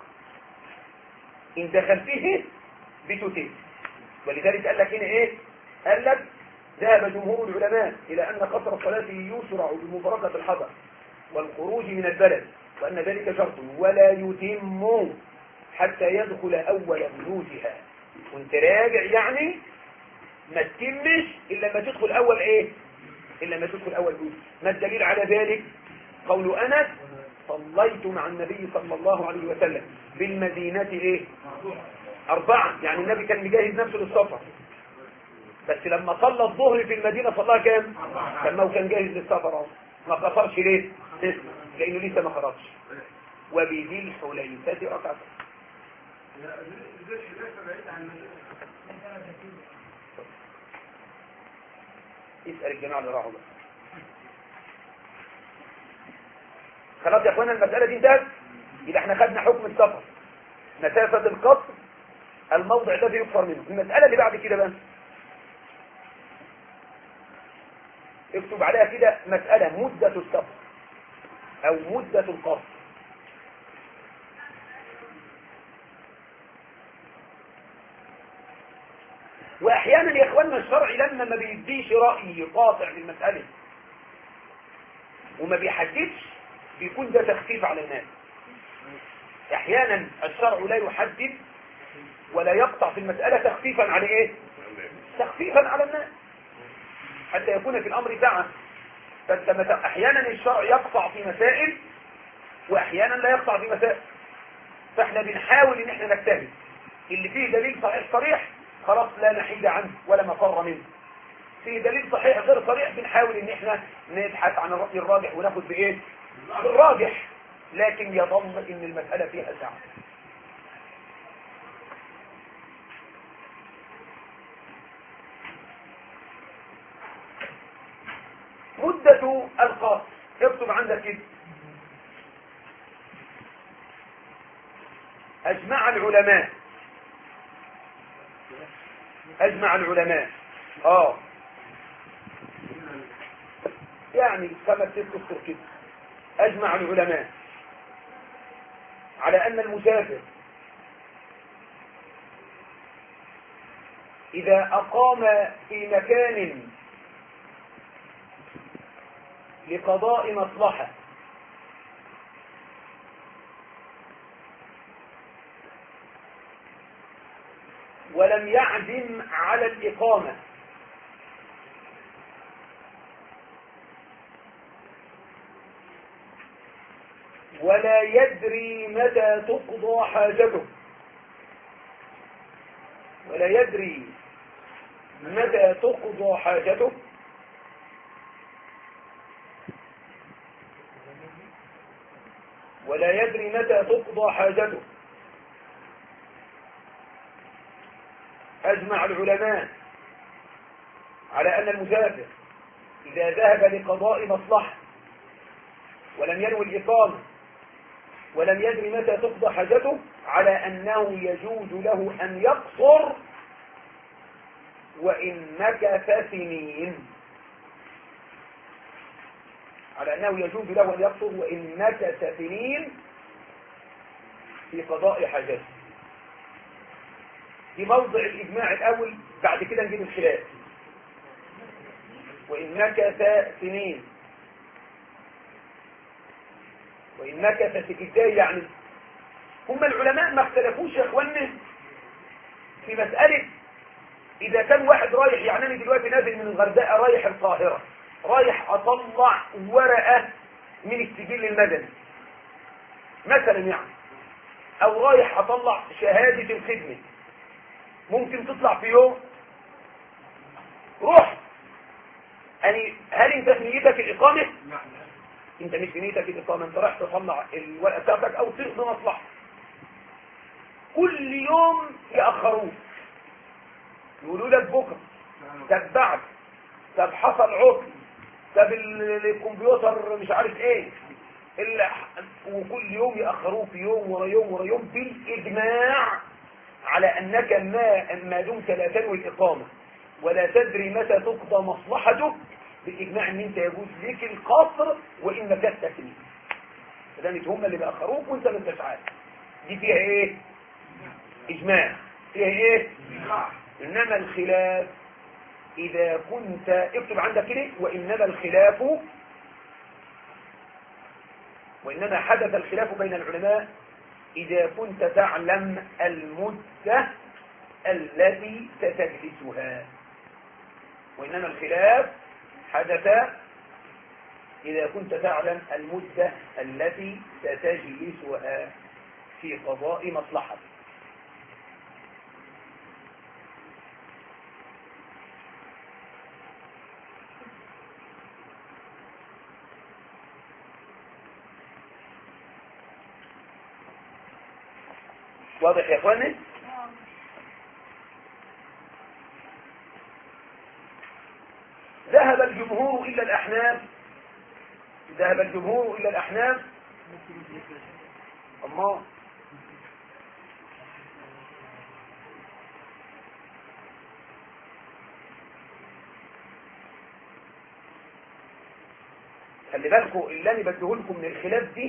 إن دخلته بتتم. ولذلك قال لك هنا قال لك: ذهب جمهور العلماء إلى أن قصر الصلاة يشرع بمفارقة الحضر والخروج من البلد، وأن ذلك شرط ولا يتم حتى يدخل أول بيوتها. وانت راجع يعني ما تتمش إلا ما تدخل أول إلا ما تدخل أول بيوت. ما الدليل على ذلك؟ قول أنس: صليت مع النبي صلى الله عليه وسلم بالمدينة 4. يعني النبي كان مجهز نفسه للسفر، بس لما صلى الظهر في المدينة صلاها كام؟ لما كان جاهز للسفر ما قصرش. ليه؟ لأنه لسه ما خرجش. وبذي الحليفة 2 ركعتين. اسأل الجماعة اللي راحوا بقى. خلاص يا اخوانا، المسألة دي انتهت. يبقى احنا خدنا حكم السفر، مسافة القصر، الموضع الذي يقصر منه. المسألة اللي بعد كده بقى اكتب عليها كده: مسألة مدة السفر او مدة القصر. واحيانا يا اخواننا الشرع لما ما بيديش رأي قاطع في المسألة وما بيحددش بيكون ده تخفيف على الناس. احيانا الشرع لا يحدد ولا يقطع في المسألة تخفيفا على تخفيفا على الناس حتى يكون في الامر سعة. احيانا الشرع يقطع في مسائل واحيانا لا يقطع في مسائل، فاحنا بنحاول ان احنا نجتهد. اللي فيه دليل صحيح صريح خلاص لا نحيد عنه ولا مفر منه. فيه دليل صحيح غير صريح بنحاول ان احنا نبحث عن الرأي الراجح وناخد بالراجح، لكن يظل ان المسألة فيها سعة. مدة القصر اكتب عندك كده: أجمع العلماء. أجمع العلماء يعني 5 6 سطور كده. أجمع العلماء على أن المسافر إذا أقام في مكان لقضاء مصلحة ولم يعزم على الإقامة ولا يدري متى تقضى حاجته ولا يدري متى تقضى حاجته ولا يدري متى تقضى حاجته أجمع العلماء على أن المسافر إذا ذهب لقضاء مصلحة ولم ينوي الإقامة ولم يدري متى تقضى حاجته على أنه يجوز له أن يقصر وإن مكث سنين. على أنه يجوز له أن يقصر وإن مكث سنين في قضاء حاجته. في موضع الإجماع الأول، بعد كده نجيب الخلاف. وإن مكث سنين، وإن مكث ازاي يعني؟ هم العلماء ما اختلفوش يا اخوانا في مسألة إذا كان واحد رايح، يعني أنا دلوقتي نازل من الغردقة رايح القاهرة، رايح أطلع ورقة من السجل المدني مثلا يعني، أو رايح أطلع شهادة الخدمة، ممكن تطلع في يوم. روح يعني، هل انت في نيتك الإقامة؟ انت مش في نيتك الإقامة، انت رايح تطلع الورقة بتاعتك أو تقضي مصلحة. كل يوم يأخروك، يقولوا لك بكرة، طب بعد، طب حصل عطل، طب الكمبيوتر مش عارف ايه، وكل يوم يأخروك يوم ورا يوم ورا يوم، بالإجماع على أنك ما دمت لا تنوي الإقامة ولا تدري متى تقضى مصلحتك، بالإجماع أن أنت يجوز لك القصر وإن مكثت فيه. فدامت هم اللي بأخروك وأنت ما انتش عارف. دي فيها إيه؟ إجماع. فيها إيه؟ إنما الخلاف إذا كنت، اكتب عندك كده: وإنما حدث الخلاف بين العلماء إذا كنت تعلم المدة التي ستجلسها. وإنما الخلاف حدث إذا كنت تعلم المدة التي ستجلسها في قضاء مصلحة. واضح يا اخواني؟ ذهب الجمهور إلى الأحناف. ذهب الجمهور إلى الأحناف. الله، خلي بالكم اللي انا بديه لكم من الخلاف دي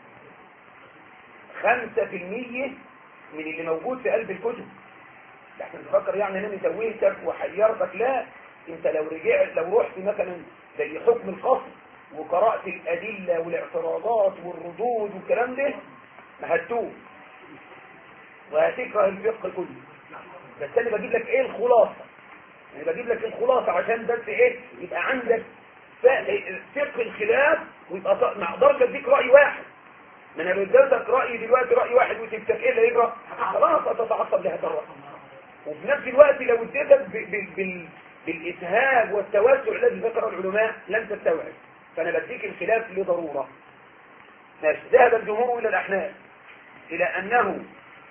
5% من اللي موجود في قلب الكتب. لكن تفكر يعني انا توهتك وحيرتك، لا، انت لو رحت مثلا زي حكم القصر وقرأت الأدلة والاعتراضات والردود والكلام ده، ما هتوه وهتكره الفقه كله. بس انا بجيب لك ايه الخلاصة، انا بجيب لك الخلاصة عشان بس ايه يبقى عندك فقه الخلاف، ويبقى ما اقدرش اديك رأي واحد. ما انا بديتك رأي دلوقتي رأي واحد وتكتك ايه اللي يجرى؟ خلاص هتتعصب لهذا الرأي. وفي نفس الوقت لو اديتك بالإسهاب والتوسع الذي ذكره العلماء لن تستوعب. فأنا بديك الخلاف لضرورة. ذهب الجمهور إلى الأحناف إلى أنه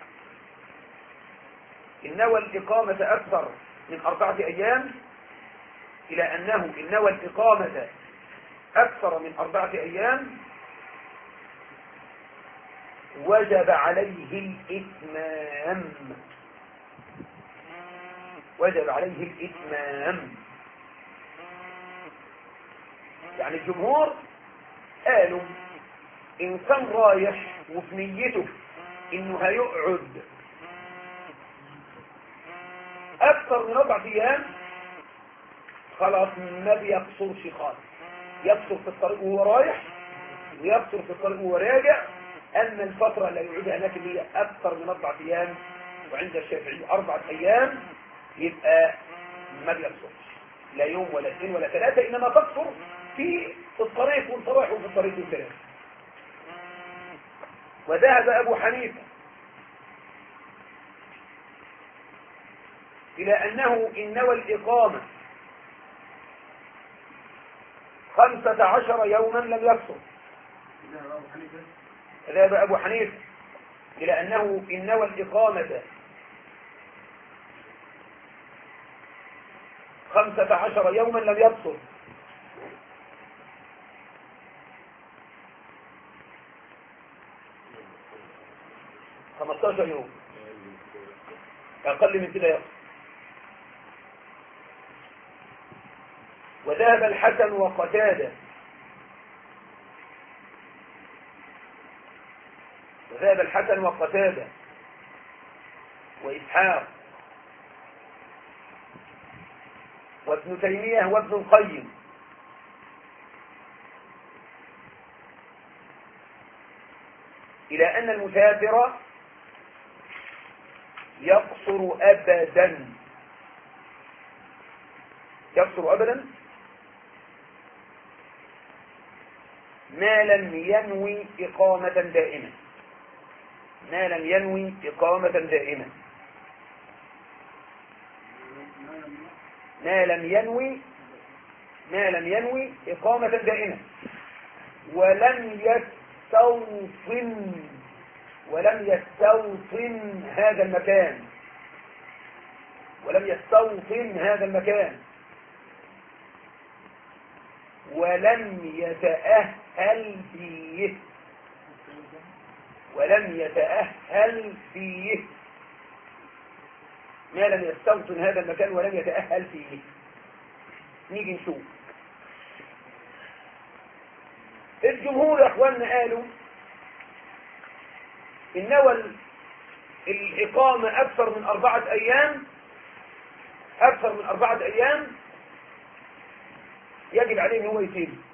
إن نوى الإقامة أكثر من 4 أيام، إلى أنه إن نوى الإقامة أكثر من 4 أيام وجب عليه الإتمام. وجب عليه الإتمام. يعني الجمهور قالوا إن كان رايح وفي نيته إنه هيقعد أكثر من 4 أيام خلاص ما بيقصرش خالص، يقصر في الطريق وهو رايح ويقصر في الطريق وهو راجع. أما الفترة اللي يقعدها هناك اللي هي أكثر من 4 أيام، وعند الشافعي 4 أيام، يبقى ما بيقصرش لا يوم ولا 2 ولا 3، إنما تقصر في الطريق وانت رايح وفي الطريق والكلام. وذهب أبو حنيفة إلى أنه إن نوى الإقامة 15 يوما لم يقصر. ذهب أبو حنيفة إلى أنه إن نوى الإقامة 15 يوما لم يقصر. – 15 يوم أقل من كده يقصر. وذهب الحسن وقتادة وإسحاق وابن تيمية وابن القيم إلى أن المسافر يقصر أبدا ما لم ينوي إقامة دائمة. ما لم ينوي إقامة دائمة. ما لم ينوي إقامة دائمة ولم يستوطن هذا المكان ولم يتأهل فيه. ما لم يستوطن هذا المكان ولم يتأهل فيه. نيجي نشوف. الجمهور يا اخواننا قالوا إن نوى الإقامة أكثر من 4 أيام يجب عليه ان هو يتم.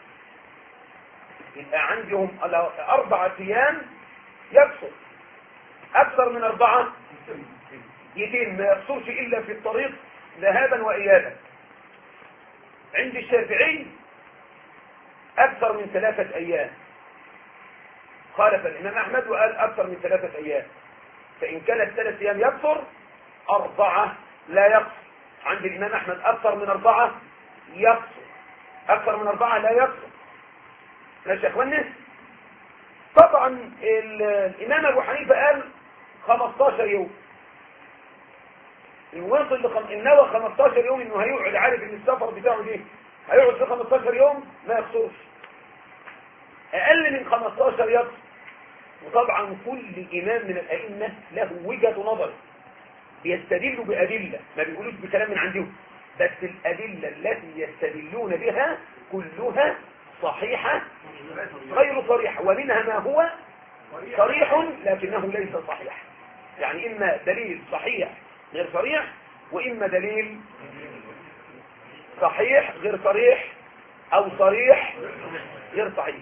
يبقى عندهم 4 أيام يقصر، أكثر من 4 يتم، ما يقصرش إلا في الطريق ذهابا وإيابا. عند الشافعي أكثر من 3 أيام، خالف الإمام أحمد وقال أكثر من 3 أيام. فإن كانت 3 أيام يقصر، 4 لا يقصر. عند الإمام أحمد أكثر من 4 يقصر، أكثر من 4 لا يقصر. ماشي يا أخوانا؟ طبعا الإمام أبو حنيفة قال 15 يوم. إن نوى 15 يوم إنه هيقعد، عارف إن السفر بتاعه دي هيقعد في 15 يوم ما يقصرش. أقل من 15 يقصر. وطبعا كل إمام من الأئمة له وجهة نظر، بيستدلوا بأدلة، ما بيقولوش بكلام من عندهم، بس الأدلة التي يستدلون بها كلها صحيحة غير صريحة، ومنها ما هو صريح لكنه ليس صحيح. يعني إما دليل صحيح غير صريح، وإما دليل صحيح غير صريح، أو صريح غير صحيح.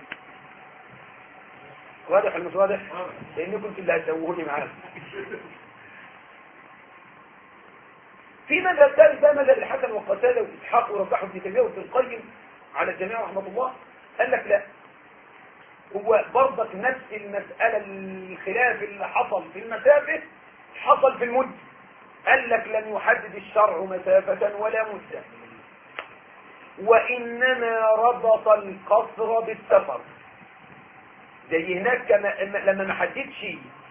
واضح ولا مش واضح؟ لأنكم كنت اللي هتسووني معاك. في مذهب ثالث ده مذهب الحسن وقتادة وإسحاق ورجحه ابن تيمية وابن القيم على الجميع رحمه الله. قال لك لا، هو برضك نفس المسألة، الخلاف اللي حصل في المسافة حصل في المدة. قال لك لم يحدد الشرع مسافة ولا مدة، وإنما ربط القصر بالسفر. زي هناك لما ما حددش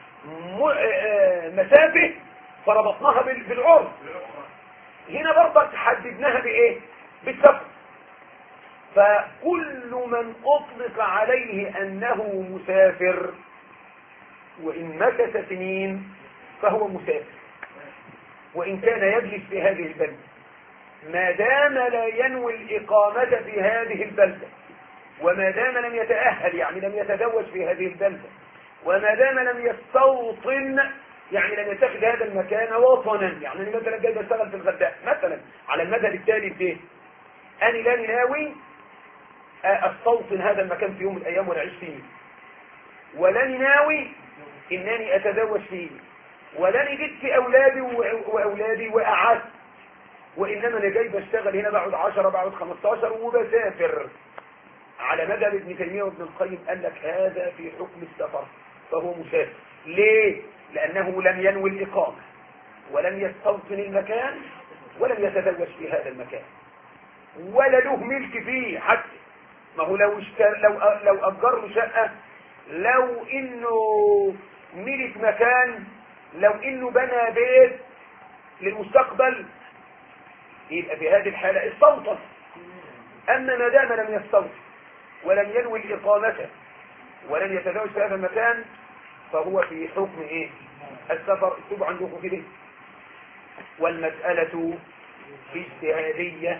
مسافة فربطناها بالعرض، هنا برضك حددناها بايه؟ بالسفر. فكل من أطلق عليه أنه مسافر وإن مكث سنين فهو مسافر وإن كان يجلس في هذه البلدة ما دام لا ينوي الإقامة في هذه البلدة وما دام لم يتأهل يعني لم يتزوج في هذه البلدة وما دام لم يستوطن يعني لم يتخذ هذا المكان وطنا. يعني أنا مثلا جاي بشتغل في الغردقة مثلا على المذهب التالي فيه أنا لا ناوي أستوطن هذا المكان في يوم من الأيام ولا أعيش فيه ولا ناوي إنني أتزوج فيه ولا جبت أولادي وأولادي وأعدت وإنما أنا جاي بشتغل هنا بعد 10 بعد 15 وبسافر. على مذهب ابن تيمية وابن القيم قال لك هذا في حكم السفر فهو مسافر. ليه؟ لأنه لم ينوي الإقامة ولم يستوطن المكان ولم يتزوج في هذا المكان ولا له ملك فيه حتى. ما هو لو أجر له شقة لو إنه ملك مكان لو إنه بنى بيت للمستقبل يبقى في هذه الحالة استوطن. أما ما دام لم يستوطن ولم ينوي الإقامة ولم يتزوج في هذا المكان فهو في حكم إيه؟ السفر. اكتبوا عندكم كده والمسألة اجتهادية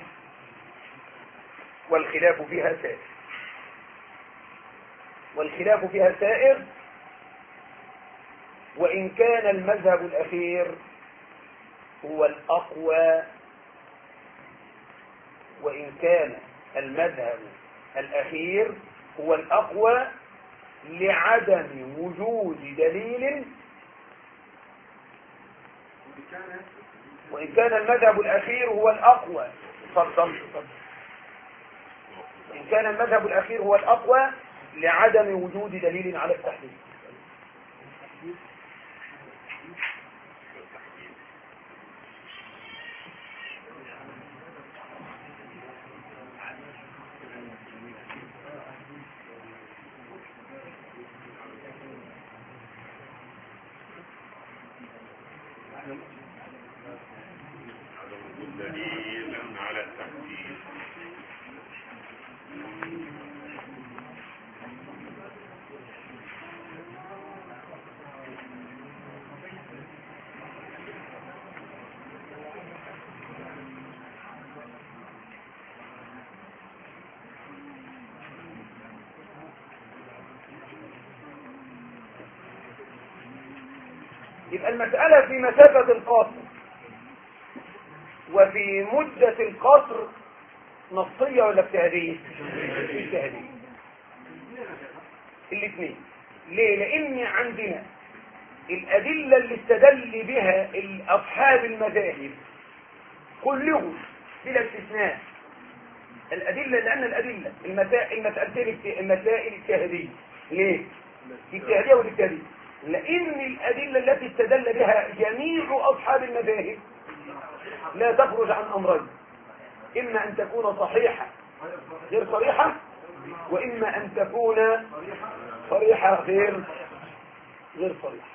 والخلاف فيها سائر. والخلاف فيها سائر وإن كان المذهب الأخير هو الأقوى وإن كان المذهب الأخير هو الأقوى لعدم وجود دليل. وإن كان المذهب الأخير هو الأقوى تفضل. إن كان المذهب الأخير هو الأقوى لعدم وجود دليل على التحديد. دليل على التحديد. يبقى المسألة في مسافة القصر وفي مدة القصر نصية ولا اجتهادية؟ اجتهادية الاثنين. ليه؟ لأن عندنا الأدلة اللي استدل بها أصحاب المذاهب كلهم بلا استثناء الأدلة لأن الأدلة المسائل اجتهادية. ليه؟ اجتهادية والاجتهادية لأن الأدلة التي استدل بها جميع أصحاب المذاهب لا تخرج عن أمرين: إما أن تكون صحيحة غير صريحة وإما أن تكون صريحة غير صريحة.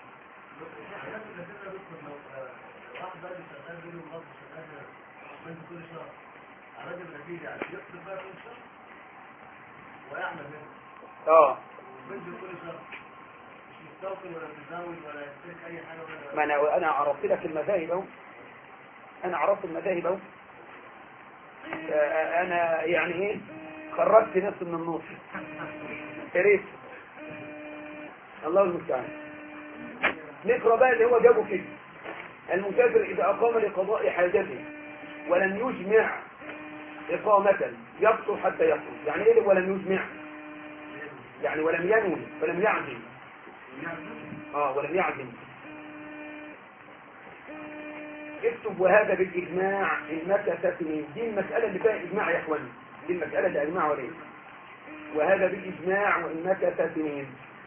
ما أنا عرفت لك المذاهب اهو. أنا عرفت المذاهب اهو. أنا يعني إيه خرجت نفسي من النص. ياريت الله المستعان. نقرأ بقى اللي هو جابه كده: المسافر إذا أقام لقضاء حاجته ولم يجمع إقامة يقصر حتى يقصر. يعني إيه ولم يجمع؟ يعني ولم ينوي ولم يعزم. ولم يعزم. اكتب وهذا بالإجماع المكث سنين. دي المسألة اللي فيها إجماع يا إخواني. دي المسألة اللي أجمعوا عليها. وهذا بالإجماع وإن مكث سنين.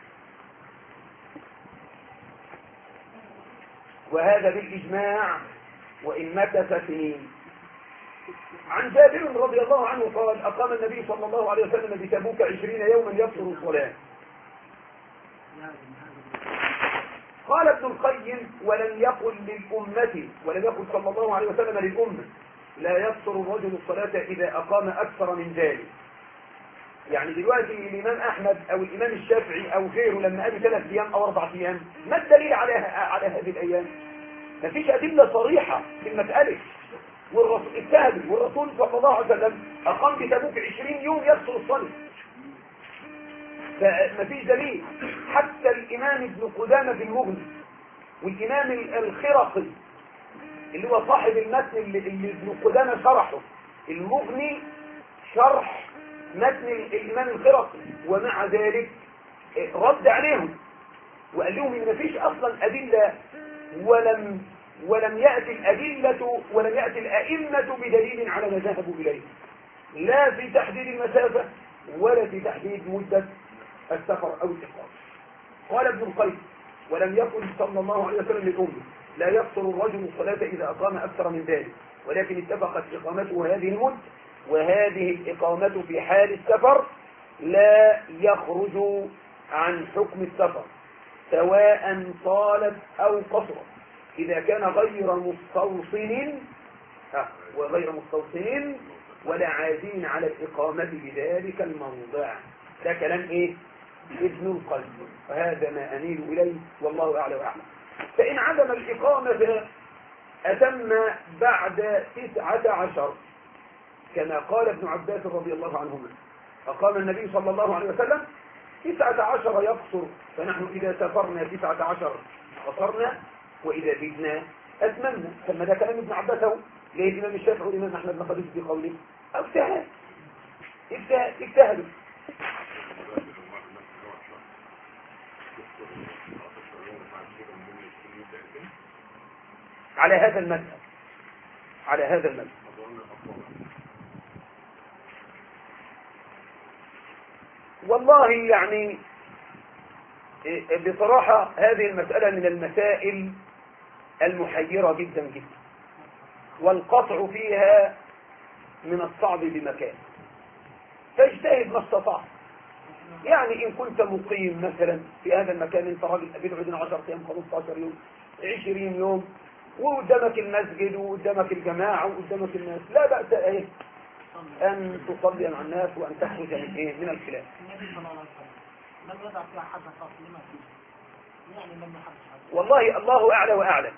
وهذا بالإجماع وإن مكث سنين. عن جابر رضي الله عنه قال: أقام النبي صلى الله عليه وسلم بتبوك 20 يوما يقصر الصلاة. قال ابن القيم: ولم يقل صلى الله عليه وسلم للأمة لا يقصر الرجل الصلاة إذا أقام أكثر من ذلك. يعني دلوقتي الإمام أحمد أو الإمام الشافعي أو غيره لما قالوا 3 أيام أو 4 أيام، ما الدليل على هذه الأيام؟ مفيش أدلة صريحة في المسألة. والرسول اجتهد، والرسول صلى الله عليه وسلم أقام بتبوك 20 يوم يقصر الصلاة، فمفيش دليل. حتى الإمام ابن قدامة في المغني والإمام الخرقي اللي هو صاحب المتن اللي ابن قدامة شرحه، المغني شرح متن الإمام الخرقي، ومع ذلك رد عليهم وقال لهم إن مفيش أصلا أدلة، ولم يأتي الأدلة ولم يأتي الأئمة بدليل على ما ذهبوا إليه، لا في تحديد المسافة ولا في تحديد مدة السفر أو الإقامة. قال ابن القيم: ولم يقل صلى الله عليه وسلم للأمة لا يقصر الرجل الصلاة إذا أقام أكثر من ذلك، ولكن اتفقت إقامته هذه المدة، وهذه الإقامة في حال السفر لا يخرج عن حكم السفر سواء طالت أو قصرت، إذا كان غير مستوطن ولا عازين على الإقامة بذلك الموضع. ده كلام إيه؟ ابن القيم، وهذا ما أميل إليه والله أعلى وأعلم. فإن عدم الإقامة أتم بعد 19 كما قال ابن عباس رضي الله عنهما: أقام النبي صلى الله عليه وسلم 19 يقصر، فنحن إذا سافرنا 19 قصرنا، وإذا زدنا أتممنا. ثم ده كلام ابن عباس اهو. ليه الإمام الشافعي والإمام أحمد ما خدوش بقوله؟ أو اجتهدوا. على هذا المذهب والله يعني بصراحة هذه المسألة من المسائل المحيرة جدا جدا، والقطع فيها من الصعب بمكان، فاجتهد ما استطعت. يعني إن كنت مقيم مثلا في هذا المكان، انت راجل بتقعد 10 أيام 15 يوم 20 يوم، وقدامك المسجد وقدامك الجماعة وقدامك الناس، لا بأس ايه أن تصلي مع الناس وأن تخرج من الخلاف. النبي صلى الله عليه وسلم لم يضع فيها حد خاص لما فيه، يعني لم يحدث حد. والله الله أعلى وأعلم.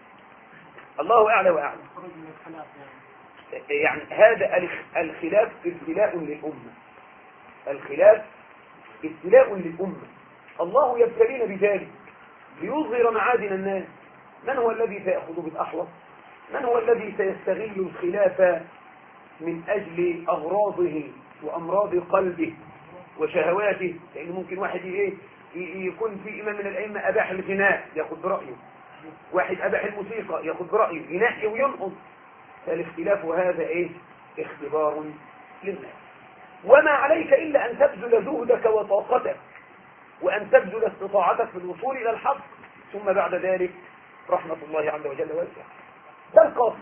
خروج من الخلاف يعني هذا الخلاف ابتلاء للأمة. الله يبتلينا بذلك ليظهر معادن الناس. من هو الذي سيأخذ بالأحوط؟ من هو الذي سيستغل الخلاف من أجل أغراضه وأمراض قلبه وشهواته؟ لأن ممكن واحد يكون في إمام من الأئمة أباح الغناء يأخذ برأيه، واحد أباح الموسيقى يأخذ برأيه، ينقي وينقض. فالاختلاف هذا اختبار للناس، وما عليك إلا أن تبذل جهدك وطاقتك، وأن تبذل استطاعتك في الوصول إلى الحق، ثم بعد ذلك رحمة الله عز وجل واسعة. ده القصد.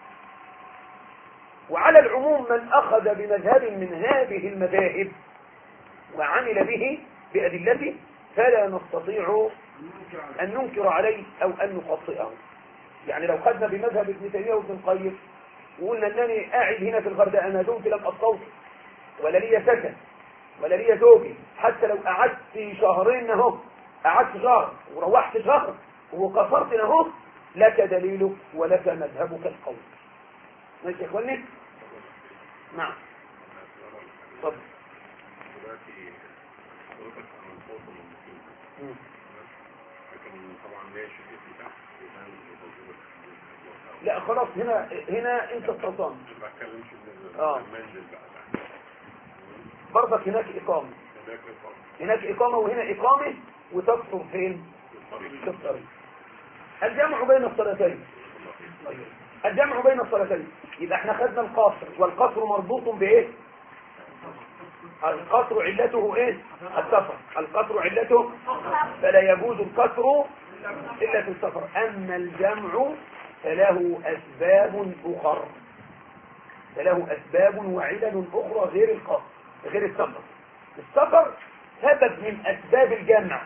وعلى العموم من أخذ بمذهب من هذه المذاهب وعمل به بأدلته فلا نستطيع أن ننكر عليه أو أن نخطئه. يعني لو خدنا بمذهب ابن تيمية وابن القيم وقلنا أنني قاعد هنا في الغردقة ما دمت لم أستوطن ولا لي سكن ولا لي زوجي، حتى لو قعدت شهرين اهو، قعدت شهر وروحت شهر وقصرت اهو، لك دليلك ولك مذهبك القوي. ماشي يا اخواني؟ نعم اتفضل. دلوقتي حضرتك عن الفوضى المسلمة، لكن طبعا ماشي في تحت لا خلاص، هنا انت استوطنت. ما بتكلمش المنزل بقى برضك هناك إقامة وهنا إقامة، وتقصر فين؟ في الطريق. الجمع بين الصلاتين. يبقى احنا خدنا القصر، والقصر مربوط بإيه؟ القصر علته إيه؟ السفر. القصر علته فلا يجوز القصر إلا في السفر. أما الجمع فله أسباب أخرى، وعلل أخرى غير القصر غير السفر. السفر سبب من أسباب الجمع،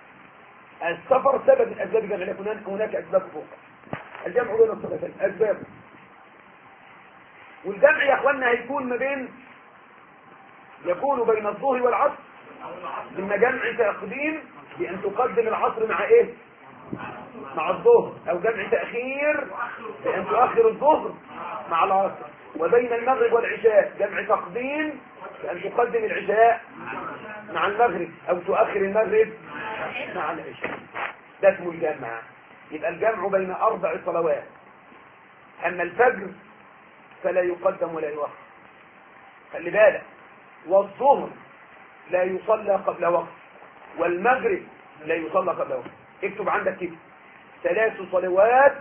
لكن هناك أسباب أخرى. الجمع بين الصلاتين أسباب، والجمع يا أخوانا هيكون ما بين يكون بين الظهر والعصر، إما جمع تقديم بأن تقدم العصر مع إيه؟ مع الظهر، أو جمع تأخير بأن تؤخر الظهر مع العصر. وبين المغرب والعشاء جمع تقديم بأن تقدم العشاء مع المغرب أو تؤخر المغرب مع العشاء. ده اسمه الجمع. يبقى الجمع بين 4 صلوات. أما الفجر فلا يقدم ولا يؤخر، خلي بالك. والظهر لا يصلى قبل وقت، والمغرب لا يصلى قبل وقت. اكتب عندك كده 3 صلوات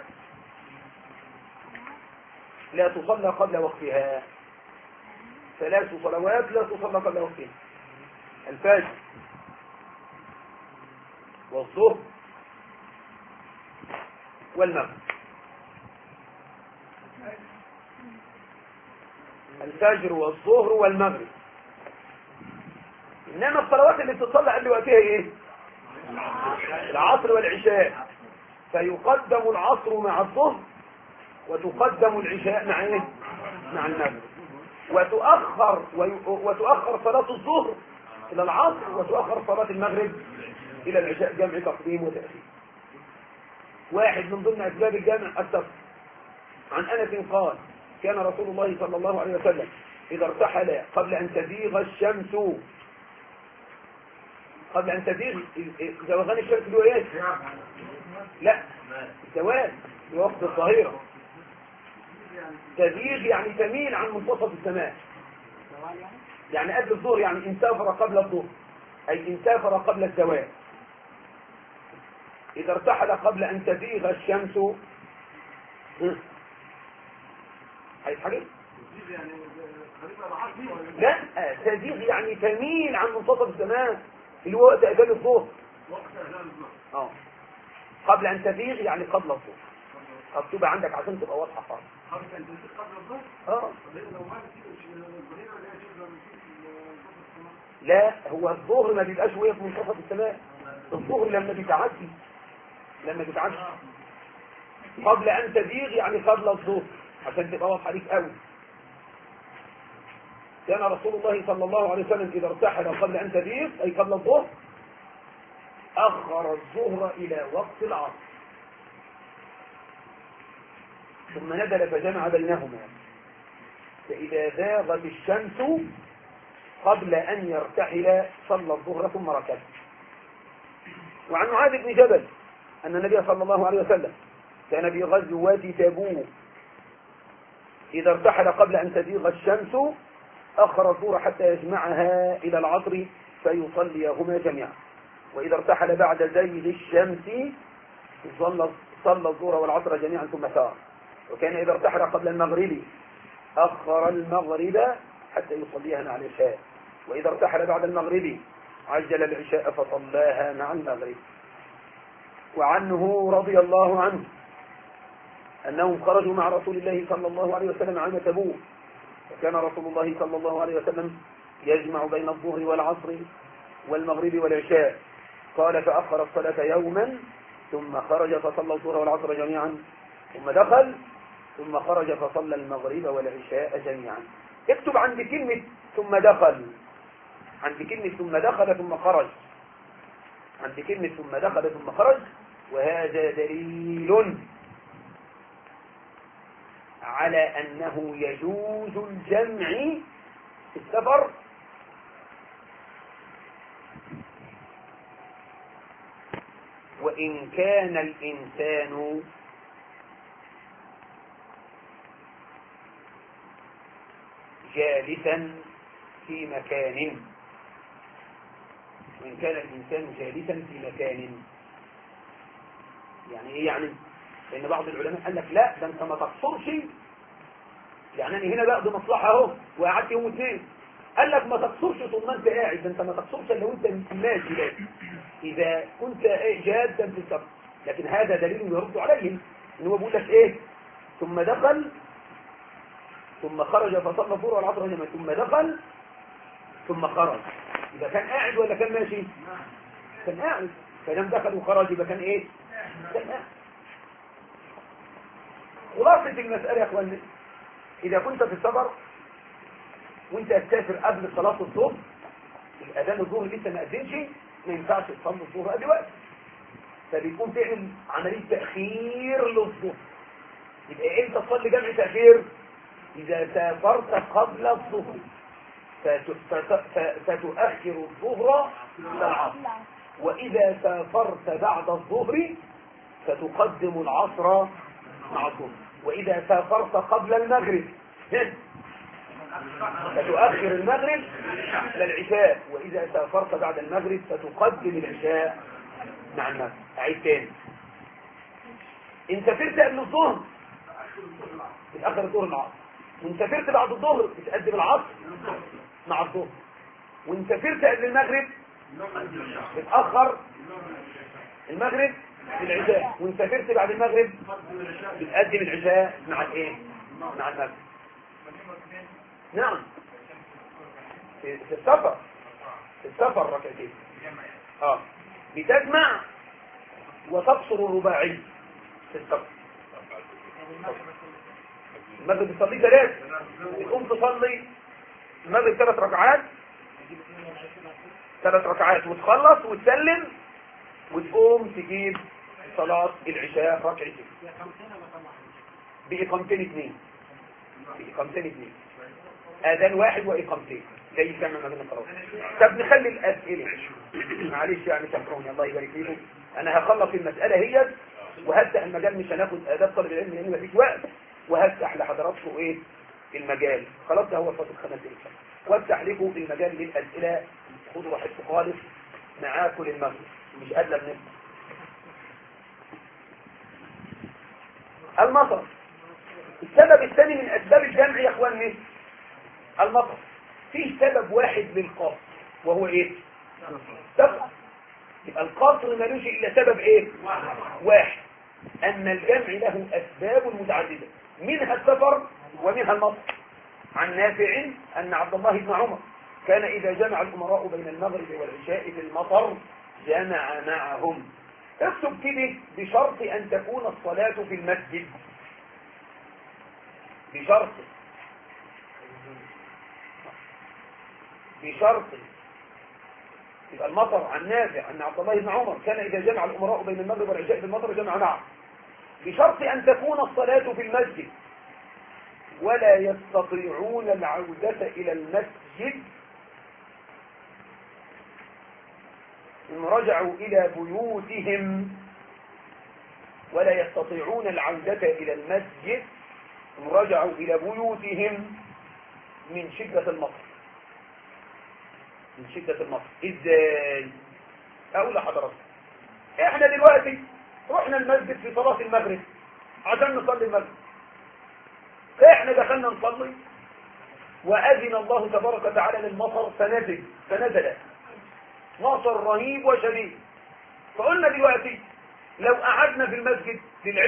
لا تصلى قبل وقتها. 3 صلوات لا تصلى قبل وقتها: الفجر والظهر والمغرب. الفجر والظهر والمغرب. إنما الصلوات اللي بتصلى قبل وقتها ايه؟ العصر والعشاء، فيقدم العصر مع الظهر وتقدم العشاء مع ايه؟ مع المغرب. وتؤخر صلاة الظهر إلى العصر، وتؤخر صلاة المغرب إلى العشاء، جمع تقديم وتأخير. واحد من ضمن أسباب الجمع التفصيل. عن أنس قال: كان رسول الله صلى الله عليه وسلم إذا ارتحل قبل أن تزيغ الشمس، قبل أن تزيغ زوغان الشمس اللي هو إيه؟ لا، الزوال في وقت الظهيرة. تزيغ يعني تميل عن منتصف السماء، يعني قبل الظهر، يعني انسافر قبل الظهر، أي انسافر قبل الزوال. إذا ارتحل قبل أن تزيغ الشمس، عايز حاجة؟ لا، تزيغ يعني تميل عن منتصف السماء اللي هو وقت أذان الظهر. قبل أن تزيغ يعني قبل الظهر. مكتوبة عندك عشان تبقى واضحة خالص. قبل أن تزيغ قبل الظهر؟ لا، هو الظهر ما بيبقاش وهي في منتصف السماء. الظهر لما بيتعدي قبل أن تزيغ يعني قبل الظهر، عشان تبقى واضحة ليك قوي. كان رسول الله صلى الله عليه وسلم إذا ارتحل قبل أن تزيغ أي قبل الظهر أخر الظهر إلى وقت العصر، ثم نزل فجمع بينهما، فإذا زاغت الشمس قبل أن يرتحل صلى الظهر ثم ركب. وعن معاذ بن جبل أن النبي صلى الله عليه وسلم كان في غزوة تبوك إذا ارتحل قبل أن تزيغ الشمس أخر الظهر حتى يجمعها إلى العصر فيصليهما جميعا. وإذا ارتحل بعد زيغ الشمس صلى الظهر والعصر جميعا ثم سار. وكان إذا ارتحل قبل المغرب أخر المغرب حتى يصليها مع العشاء. وإذا ارتحل بعد المغرب عجل العشاء فصلاها مع المغرب. وعنه رضي الله عنه أنهم خرجوا مع رسول الله صلى الله عليه وسلم عام تبوك، وكان رسول الله صلى الله عليه وسلم يجمع بين الظهر والعصر والمغرب والعشاء. قال: فأخر الصلاة يوما ثم خرج فصلى الظهر والعصر جميعا ثم دخل ثم خرج فصلى المغرب والعشاء جميعا. اكتب عند كلمة ثم دخل، عند كلمة ثم دخل ثم خرج، عند كلمة ثم دخل ثم خرج. وهذا دليل على أنه يجوز الجمع في السفر وإن كان الإنسان جالسا في مكان، وإن كان الإنسان جالسا في مكان. يعني إيه يعني؟ لأن بعض العلماء قال لك لا، ده أنت ما تقصرش، يعني أنا هنا بقضي مصلحة أهو وقعدت يوم 2، قال لك ما تقصرش طول ما أنت قاعد، ده أنت ما تقصرش لو أنت ماشي، لا إذا كنت جادا في السفر. لكن هذا دليل يرد عليهم إن هو بيقول لك إيه؟ ثم دخل ثم خرج فصلى الظهر والعصر جميعا ثم دخل ثم خرج. إذا كان قاعد ولا كان ماشي؟ كان قاعد. فلم دخل وخرج يبقى كان إيه؟ كان قاعد. خلاصة المسألة يا أخواني، إذا كنت في السفر وانت هتسافر قبل صلاة الظهر، الأذان الظهر لسه ما أذنش، ما ينفعش تصلي الظهر قبل وقت، فبيكون تعمل عملية تأخير للظهر. يبقى امتى تصلي جمع تأخير؟ إذا سافرت قبل الظهر فتؤخر الظهر إلى العصر، وإذا سافرت بعد الظهر فتقدم العصر مع الظهر، وإذا سافرت قبل المغرب فتؤخر المغرب إلى العشاء، وإذا سافرت بعد المغرب فتقدم العشاء مع المغرب. أعيد تاني، إن سافرت قبل الظهر بتأخر الظهر العصر، وإن سافرت بعد الظهر بتقدم العصر مع الظهر، وإن سافرت قبل المغرب بتأخر المغرب للعشاء، وإن سافرت بعد المغرب بتقدم العشاء مع الايه؟ مع المغرب. نعم، في السفر، في السفر ركعتين بتجمع وتقصر الرباعي في السفر. المغرب بتصلي 3، تقوم تصلي المغرب 3 ركعات، 3 ركعات وتخلص وتسلم وتقوم تجيب صلاة العشاء ركعتين بإقامتين 2، بإقامتين 2، آذان واحد وإقامتين زي الجامع ما بين القرار. طب نخلي الأسئلة، معلش يعني سامحوني الله يبارك فيكم، أنا هخلص المسألة هي وهفتح المجال، مش هناخد آداب طالب العلم لأن مفيش وقت، وهفتح لحضراتكم إيه المجال. خلاص ده هو الفصل 5 دقايق، وافتح لكم المجال للأسئلة. خدوا راحتكم خالص معاكم للمغرب، مش قادر نفسي. المطر السبب الثاني من أسباب الجمع يا أخواني المطر. فيه سبب واحد للقصر وهو إيه؟ سبب. يبقى القصر ملوش إلا سبب إيه؟ واحد، أن الجمع له أسباب متعددة، منها السفر ومنها المطر. عن نافع أن عبد الله بن عمر كان إذا جمع الأمراء بين المغرب والعشاء في المطر جمع معهم. اكتب كده بشرط أن تكون الصلاة في المسجد، بشرط يبقى المطر. عن نافع أن عبد الله بن عمر كان إذا جمع الأمراء بين المغرب والعشاء في المطر جمع معهم، بشرط أن تكون الصلاة في المسجد ولا يستطيعون العودة إلى المسجد إن رجعوا إلى بيوتهم، ولا يستطيعون العودة إلى المسجد إن رجعوا إلى بيوتهم من شدة المطر. من شدة المطر إزاي؟ أقول لحضراتكم، إحنا دلوقتي رحنا المسجد في صلاة المغرب عشان نصلي المغرب، فإحنا دخلنا نصلي وأذن الله تبارك وتعالى للمطر فنزل مطر رهيب وشديد. فقلنا دلوقتي لو قعدنا في المسجد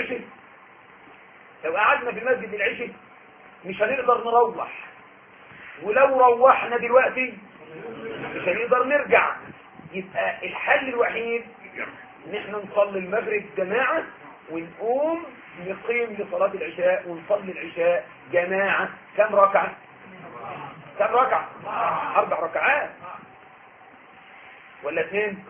للعشاء مش هنقدر نروح، ولو روحنا دلوقتي مش هنقدر نرجع. يبقى الحل الوحيد ان احنا نصلي المغرب جماعة ونقوم نقيم لصلاة العشاء ونصلي العشاء جماعة. كم ركعة؟ 4 ركعات ولا 2؟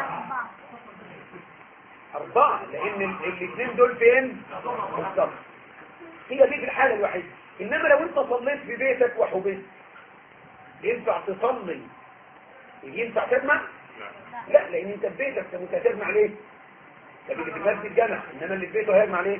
4، لان الاثنين دول فين؟ بالظبط. هي دي في الحالة الوحيدة. انما لو انت صليت في بيتك وحبيت ينفع تصلي؟ ينفع تجمع؟ لا، لان انت في بيتك فانت هتجمع ليه؟ لكن اللي في المسجد جمع، انما اللي في بيته هيجمع ليه؟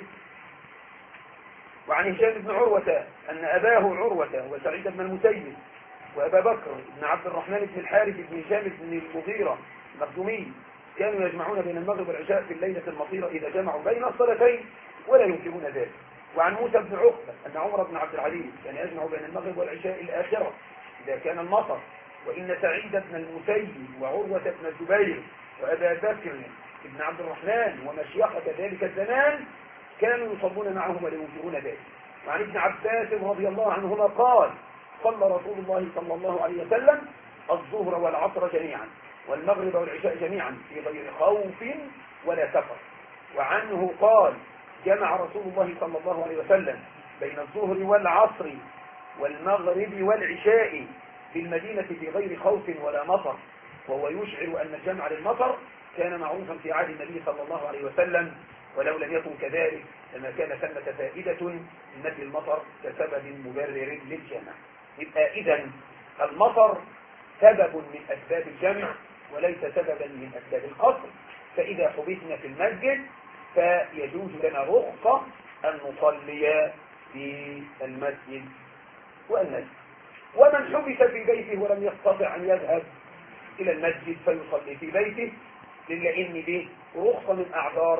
وعن هشام بن عروة ان اباه عروة وسعيد بن المسيب وابا بكر بن عبد الرحمن بن الحارث بن هشام بن المغيرة المخزومي كانوا يجمعون بين المغرب والعشاء في الليلة المطيرة إذا جمعوا بين الصلاتين ولا ينكرون ذلك. وعن موسى بن عقبة أن عمر بن عبد العزيز كان يجمع بين المغرب والعشاء الآخرة إذا كان المطر. وإن سعيد بن المسيب وعروة بن الزبير وأبا بكر بن عبد الرحمن ومشيخة ذلك الزمان كانوا يصلون معهم ولا ينكرون ذلك. وعن ابن عباس رضي الله عنهما قال صلى رسول الله صلى الله عليه وسلم الظهر والعصر جميعا والمغرب والعشاء جميعا في غير خوف ولا سفر. وعنه قال جمع رسول الله صلى الله عليه وسلم بين الظهر والعصر والمغرب والعشاء في المدينة في غير خوف ولا مطر، وهو يشعر أن الجمع للمطر كان معروفا في عهد النبي صلى الله عليه وسلم، ولو لم يكن كذلك لما كان ثمة فائدة من نفي المطر كسبب مبرر للجمع. يبقى إذن المطر سبب من أسباب الجمع وليس سببا من أسباب القصر. فإذا حبسنا في المسجد فيجوز لنا رخصة أن نصلي في المسجد والمسجد. ومن حبس في بيته ولم يستطع أن يذهب إلى المسجد فيصلي في بيته لأن به رخصة من أعذار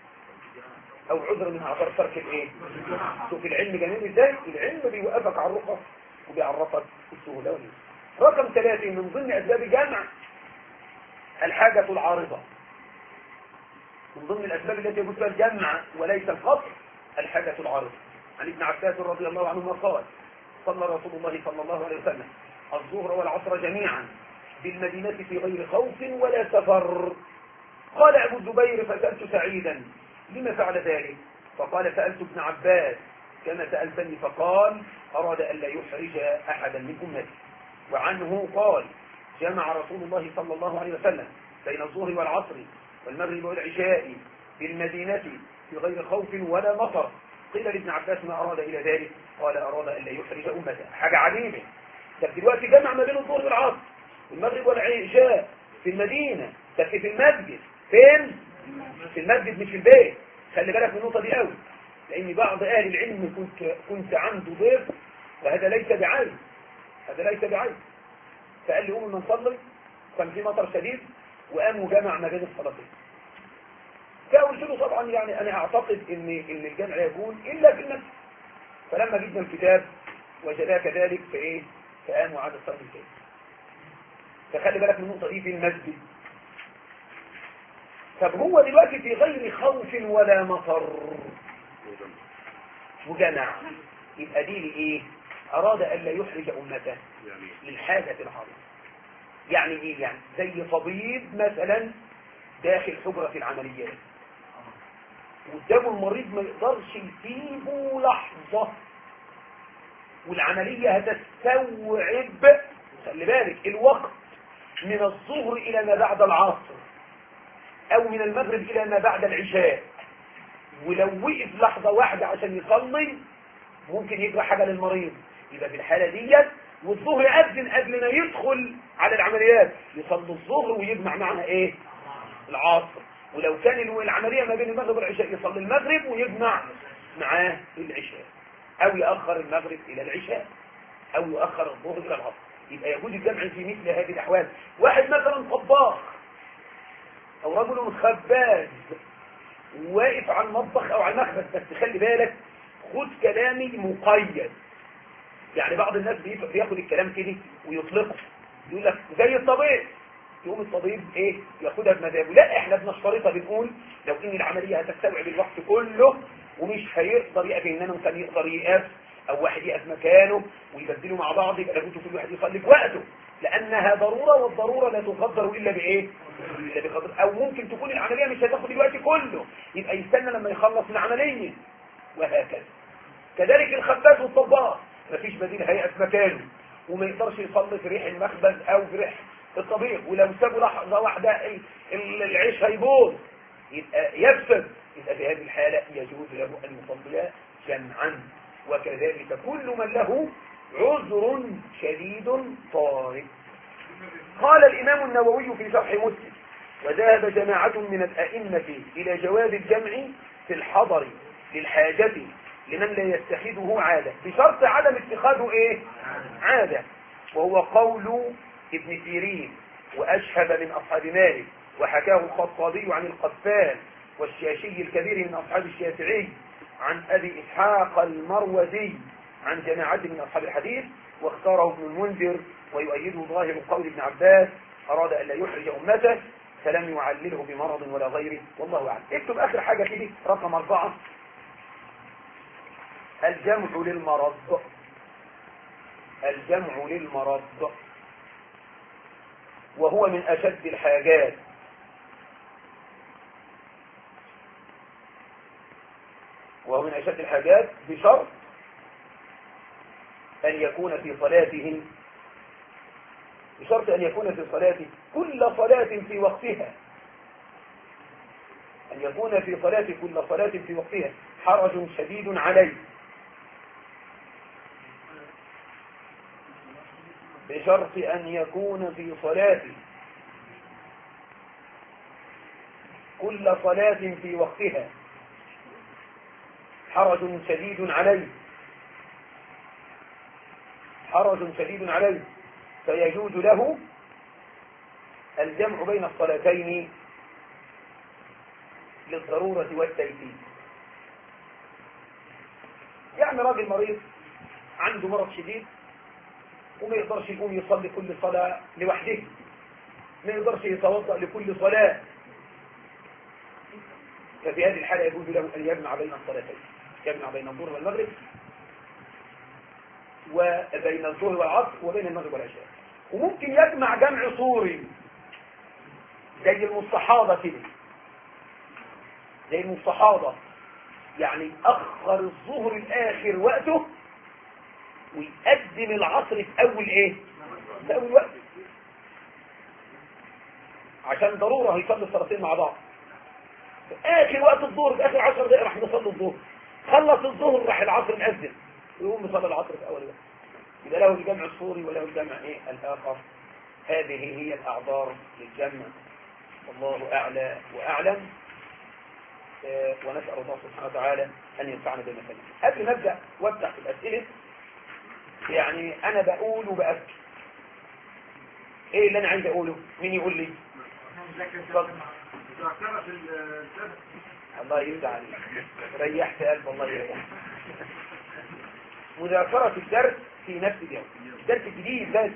أو عذر من أعذار ترك الإيه؟ شوف العلم جميل إزاي؟ العلم بيوقفك على الرخص وبيعرفك السهولة واليسر. رقم 3 من ضمن أسباب الجمع الحاجة العارضة. من ضمن الأسباب التي يجوز بها الجمع وليس القصر الحاجة العارضة. عن ابن عباس رضي الله عنهما قال: صلى رسول الله صلى الله عليه وسلم الظهر والعصر جميعا بالمدينة في غير خوف ولا سفر. قال أبو الزبير: فسألت سعيدا لما فعل ذلك؟ فقال: سألت ابن عباس كما سألتني، فقال: أراد أن لا يحرج أحدا من أمتي. وعنه قال: جمع رسول الله صلى الله عليه وسلم بين الظهر والعصر والمغرب والعشاء بالمدينة في غير خوف ولا مطر. قيل لابن عباس: ما أراد إلى ذلك؟ قال: أراد أن لا يحرج أمته. حاجة عجيبة. طب دلوقتي جمع ما بين الظهر والعصر والمغرب والعشاء في المدينة، طب في المسجد فين؟ في المسجد مش في البيت. خلي بالك من النقطة دي قوي، لأن بعض أهل العلم كنت عنده ضيف وهذا ليس بعيب، هذا ليس بعيب، فقال لي: قوموا نصلي، كان في مطر شديد وقاموا جمع ما بين الصلاتين. فقلت له: طبعا يعني أنا أعتقد إن الجمع يكون إلا في المسجد. فلما جبنا الكتاب وجداه كذلك فإيه؟ فقاموا عاد الصلاة تاني. فخلي بالك من النقطة دي في المسجد. طب هو دلوقتي في غير خوف ولا مطر وجمع، يبقى دي لإيه؟ أراد أن لا يحرج أمته للحاجة العارضة. يعني إيه؟ يعني زي طبيب مثلا داخل حجرة العمليات قدامه المريض ما يقدرش يسيبه لحظة والعملية هتستوعب، خلي بالك، الوقت من الظهر إلى ما بعد العصر أو من المغرب إلى ما بعد العشاء، ولو وقف لحظة واحدة عشان يصلي ممكن يجرى حاجة للمريض. يبقى في الحالة ديت والظهر أذن قبل ما يدخل على العمليات يصلي الظهر ويجمع معنا إيه؟ العصر. ولو كان العملية ما بين المغرب والعشاء يصلي المغرب ويجمع معاه العشاء، أو يأخر المغرب إلى العشاء، أو يؤخر الظهر إلى العصر. يبقى يجوز الجمع في مثل هذه الأحوال. واحد مثلا طباخ أو رجل خباز واقف على المطبخ أو على المخبز، بس خلي بالك خد كلامي مقيد. يعني بعض الناس بياخد الكلام كده ويطلقه، يقول لك زي الطبيب، يقوم الطبيب ايه ياخدها بمزاجه. لا، احنا بنشترطها، بنقول لو ان العمليه هتستوعب الوقت كله ومش هيقدر يقف، انما كان يقدر يقف او واحد يقف مكانه ويبدلوا مع بعض، يبقى لابد كل واحد يصلي في وقته، لانها ضروره، والضروره لا تقدر الا بايه؟ الا بقدر. او ممكن تكون العمليه مش هتاخد الوقت كله، يبقى يستنى لما يخلص العمليه، وهكذا. كذلك الخباز والطباخ مفيش بديل هيقف مكانه وما يقدرش يصلي في ريح المخبز او في ريح الطبيخ، ولو سابوا لحظه واحده العيش هيبوظ، يبقى يفسد. يبقى في هذه الحاله يجوز له ان يصلي جمعا. وكذلك كل من له عذر شديد طارئ. قال الامام النووي في شرح مسلم: وذهب جماعه من الائمه الى جواز الجمع في الحضر للحاجه لمن لا يتخذه عاده، بشرط عدم اتخاذه ايه؟ عاده. وهو قول ابن سيرين وأشهب من أصحاب مالك، وحكاه الخطابي عن القفال والشاشي الكبير من أصحاب الشافعي، عن أبي إسحاق المروزي عن جماعة من أصحاب الحديث، واختاره ابن المنذر ويؤيده ظاهر قول ابن عباس: أراد أن لا يحرج أمته فلم يعلله بمرض ولا غيره، والله أعلم. اكتب آخر حاجة كده رقم 4: الجمع للمرض. الجمع للمرض وهو من أشد الحاجات، بشرط أن يكون في صلاتهم بشرط أن يكون في صلاته كل صلاة في وقتها، أن يكون في صلاة كل صلاة في وقتها حرج شديد عليه، بشرط أن يكون في صلاته كل صلاة في وقتها حرج شديد عليه، حرج شديد عليه، فيجوز له الجمع بين الصلاتين للضرورة والتيسير. يعني راجل مريض عنده مرض شديد وما يقدرش يقوم يصلي كل صلاة لوحده، ما يقدرش يتوضأ لكل صلاة، ففي هذه الحالة يجوز له أن يجمع بين الصلاتين، يجمع بين الظهر والمغرب وبين الظهر والعصر وبين المغرب والعشاء. وممكن يجمع جمع صوري زي المستحاضة كده، زي المستحاضة، يعني أخر الظهر الآخر وقته ويقدم العصر في أول إيه؟ في أول وقت، عشان ضرورة هيصلي الصلاتين مع بعض. في آخر وقت الظهر، في آخر 10 دقائق راح نصلي الظهر، خلص الظهر راح العصر مأذن ويقوم يصلي العصر في أول وقت. يبقى له الجمع الصوري وله الجمع الآخر. هذه هي الأعذار للجمع، والله أعلى وأعلم. ونسأل الله سبحانه وتعالى أن ينفعنا بما سمعنا. قبل ما أبدأ وأفتح في الأسئلة، يعني أنا بقول وبأكد إيه اللي أنا عايز أقوله؟ مين يقول لي؟ الله يفتح عليك، ريحت قلب الله يريح. مذاكرة الدرس في نفس اليوم، الدرس الجديد بس،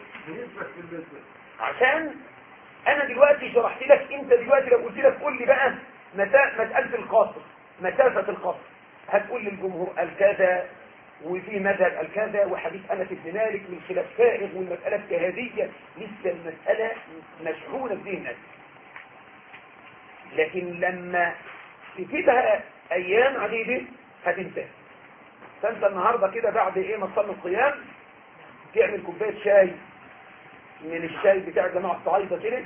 عشان أنا دلوقتي شرحت لك. أنت دلوقتي لو قلت لك قول لي بقى مسألة القصر، مسافة القصر، هتقول للجمهور الكذا وفي مذهب الكذا وحديث أنس بن مالك من خلاف فائغ والمسألة اجتهادية، لسه المسألة مشحونة في ذهنك. لكن لما تفيدها أيام عديدة هتنتهي. فأنت النهاردة كده بعد إيه ما تصلي القيام تعمل كوباية شاي من الشاي بتاع جماعة الصعايدة كده.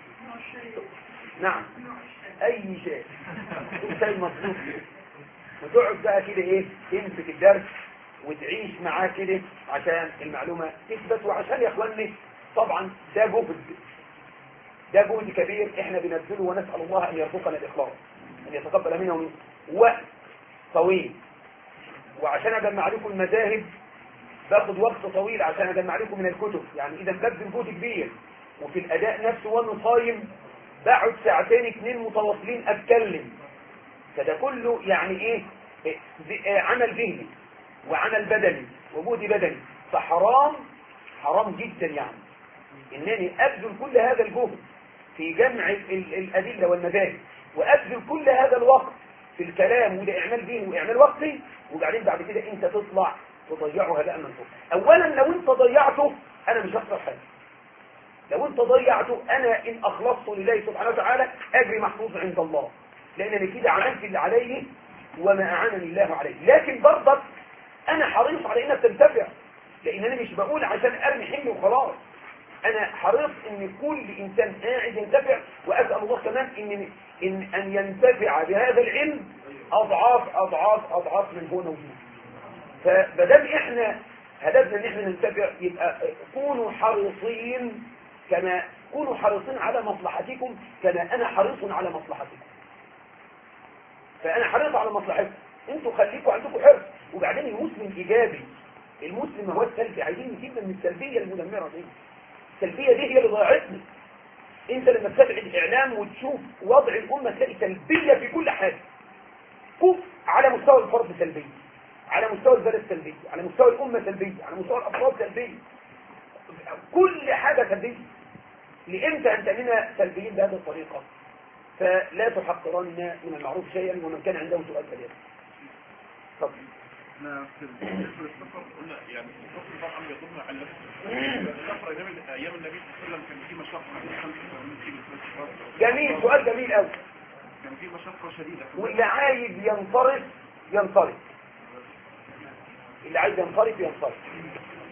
نعم، أي شاي، شاي مظبوط، وتقعد بقى كده إيه تمسك الدرس وتعيش معاه كده عشان المعلومة تثبت. وعشان يا إخواني طبعا ده جهد كبير احنا بنبذله، ونسأل الله أن يرزقنا الإخلاص، أن يتقبل منا ومن وقت طويل. وعشان أجمع لكم المذاهب باخد وقت طويل عشان أجمع لكم من الكتب، يعني إذا ببذل جهد كبير. وفي الأداء نفسه وأنا صايم بقعد 2 متواصلين أتكلم، فده كله يعني إيه عمل ذهني وعمل بدني وجهد بدني، فحرام حرام جدا يعني إنني أبذل كل هذا الجهد في جمع الأدلة والمذاهب، وأبذل كل هذا الوقت في الكلام، وده إعمال ذهني وإعمال وقتي، وبعدين بعد كده أنت تطلع تضيعه هباء منثورا. أولا لو أنت ضيعته أنا مش هخسر حاجة، لو أنت ضيعته أنا إن أخلصت لله سبحانه وتعالى أجري محفوظ عند الله، لأنني كده عملت اللي عليه وما أعانني الله عليه. لكن برضك أنا حريص على إنك تنتفع، لأن أنا مش بقول عشان أرمي حمل وخلاص، أنا حريص إن كل إنسان قاعد ينتفع، وأسأل الله كمان أن ينتفع بهذا العلم أضعاف أضعاف أضعاف من هنا وهنا. فبدل إحنا هدفنا إن إحنا ننتفع، يبقى كونوا حريصين على مصلحتكم كما أنا حريص على مصلحتكم. فأنا حريص على مصلحتكم، أنتوا خليكوا عندكم حرص. وبعدين المسلم إيجابي، المسلم هو السلبي، عايزين نسيبنا من السلبية المدمرة دي. السلبية دي هي اللي ضيعتنا. انت لما تتابع الاعلام وتشوف وضع الامة تلاقي سلبية في كل حاجة، على مستوى الفرد سلبية، على مستوى البلد سلبية، على مستوى الامة سلبية، على مستوى الافراد سلبية، كل حاجة سلبية. لامتى انت لنا سلبيين بهذه الطريقة؟ فلا تحقرن من المعروف شيئا، ومن كان عنده سؤال فليسأل. طب احنا في السفر قلنا يعني السفر طبعا يضمن على السفر ايام النبي صلى الله عليه وسلم كان في مشقه جميل، سؤال جميل قوي. كان في مشقه شديده، واللي عايز ينصرف ينصرف، اللي عايز ينصرف ينصرف.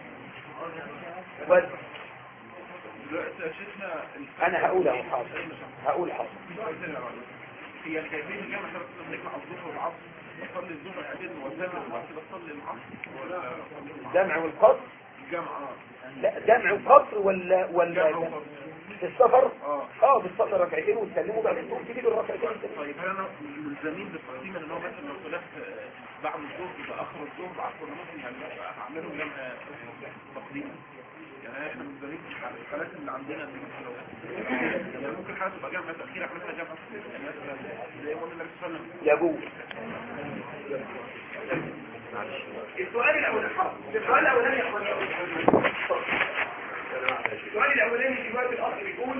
بس دلوقتي يا شيخنا انا هقول اهو حاضر، هقول حاضر. هي كيفية الجامعة احنا بس بنجمع الظهر والعصر، بصلي الظهر عادين وأسافر وبعد كده أصلي العصر ولا جمع والقصر؟ الجامعة؟ لا جمع وقصر ولا جامعة وقصر. في السفر؟ اه بتصلي ركعتين وتسلموا بعدين تقوم تجيب الركعتين التانيين. طيب هل انا ملزمين بالتقسيم ان هو مثلا لو طلعت بعد الظهر يبقى اخر الظهر بعصر ممكن يعني اعملهم جمع تقديم؟ يعني احنا ملزمين في الحالات اللي عندنا دي مثلا يعني ممكن حالة تبقى جمع تأخير احنا مثلا جمع يعني مثلا زي ما قلنا النبي صلى الله عليه وسلم يجوز. السؤال الاولاني السؤال الاولاني دلوقتي الاخ بيقول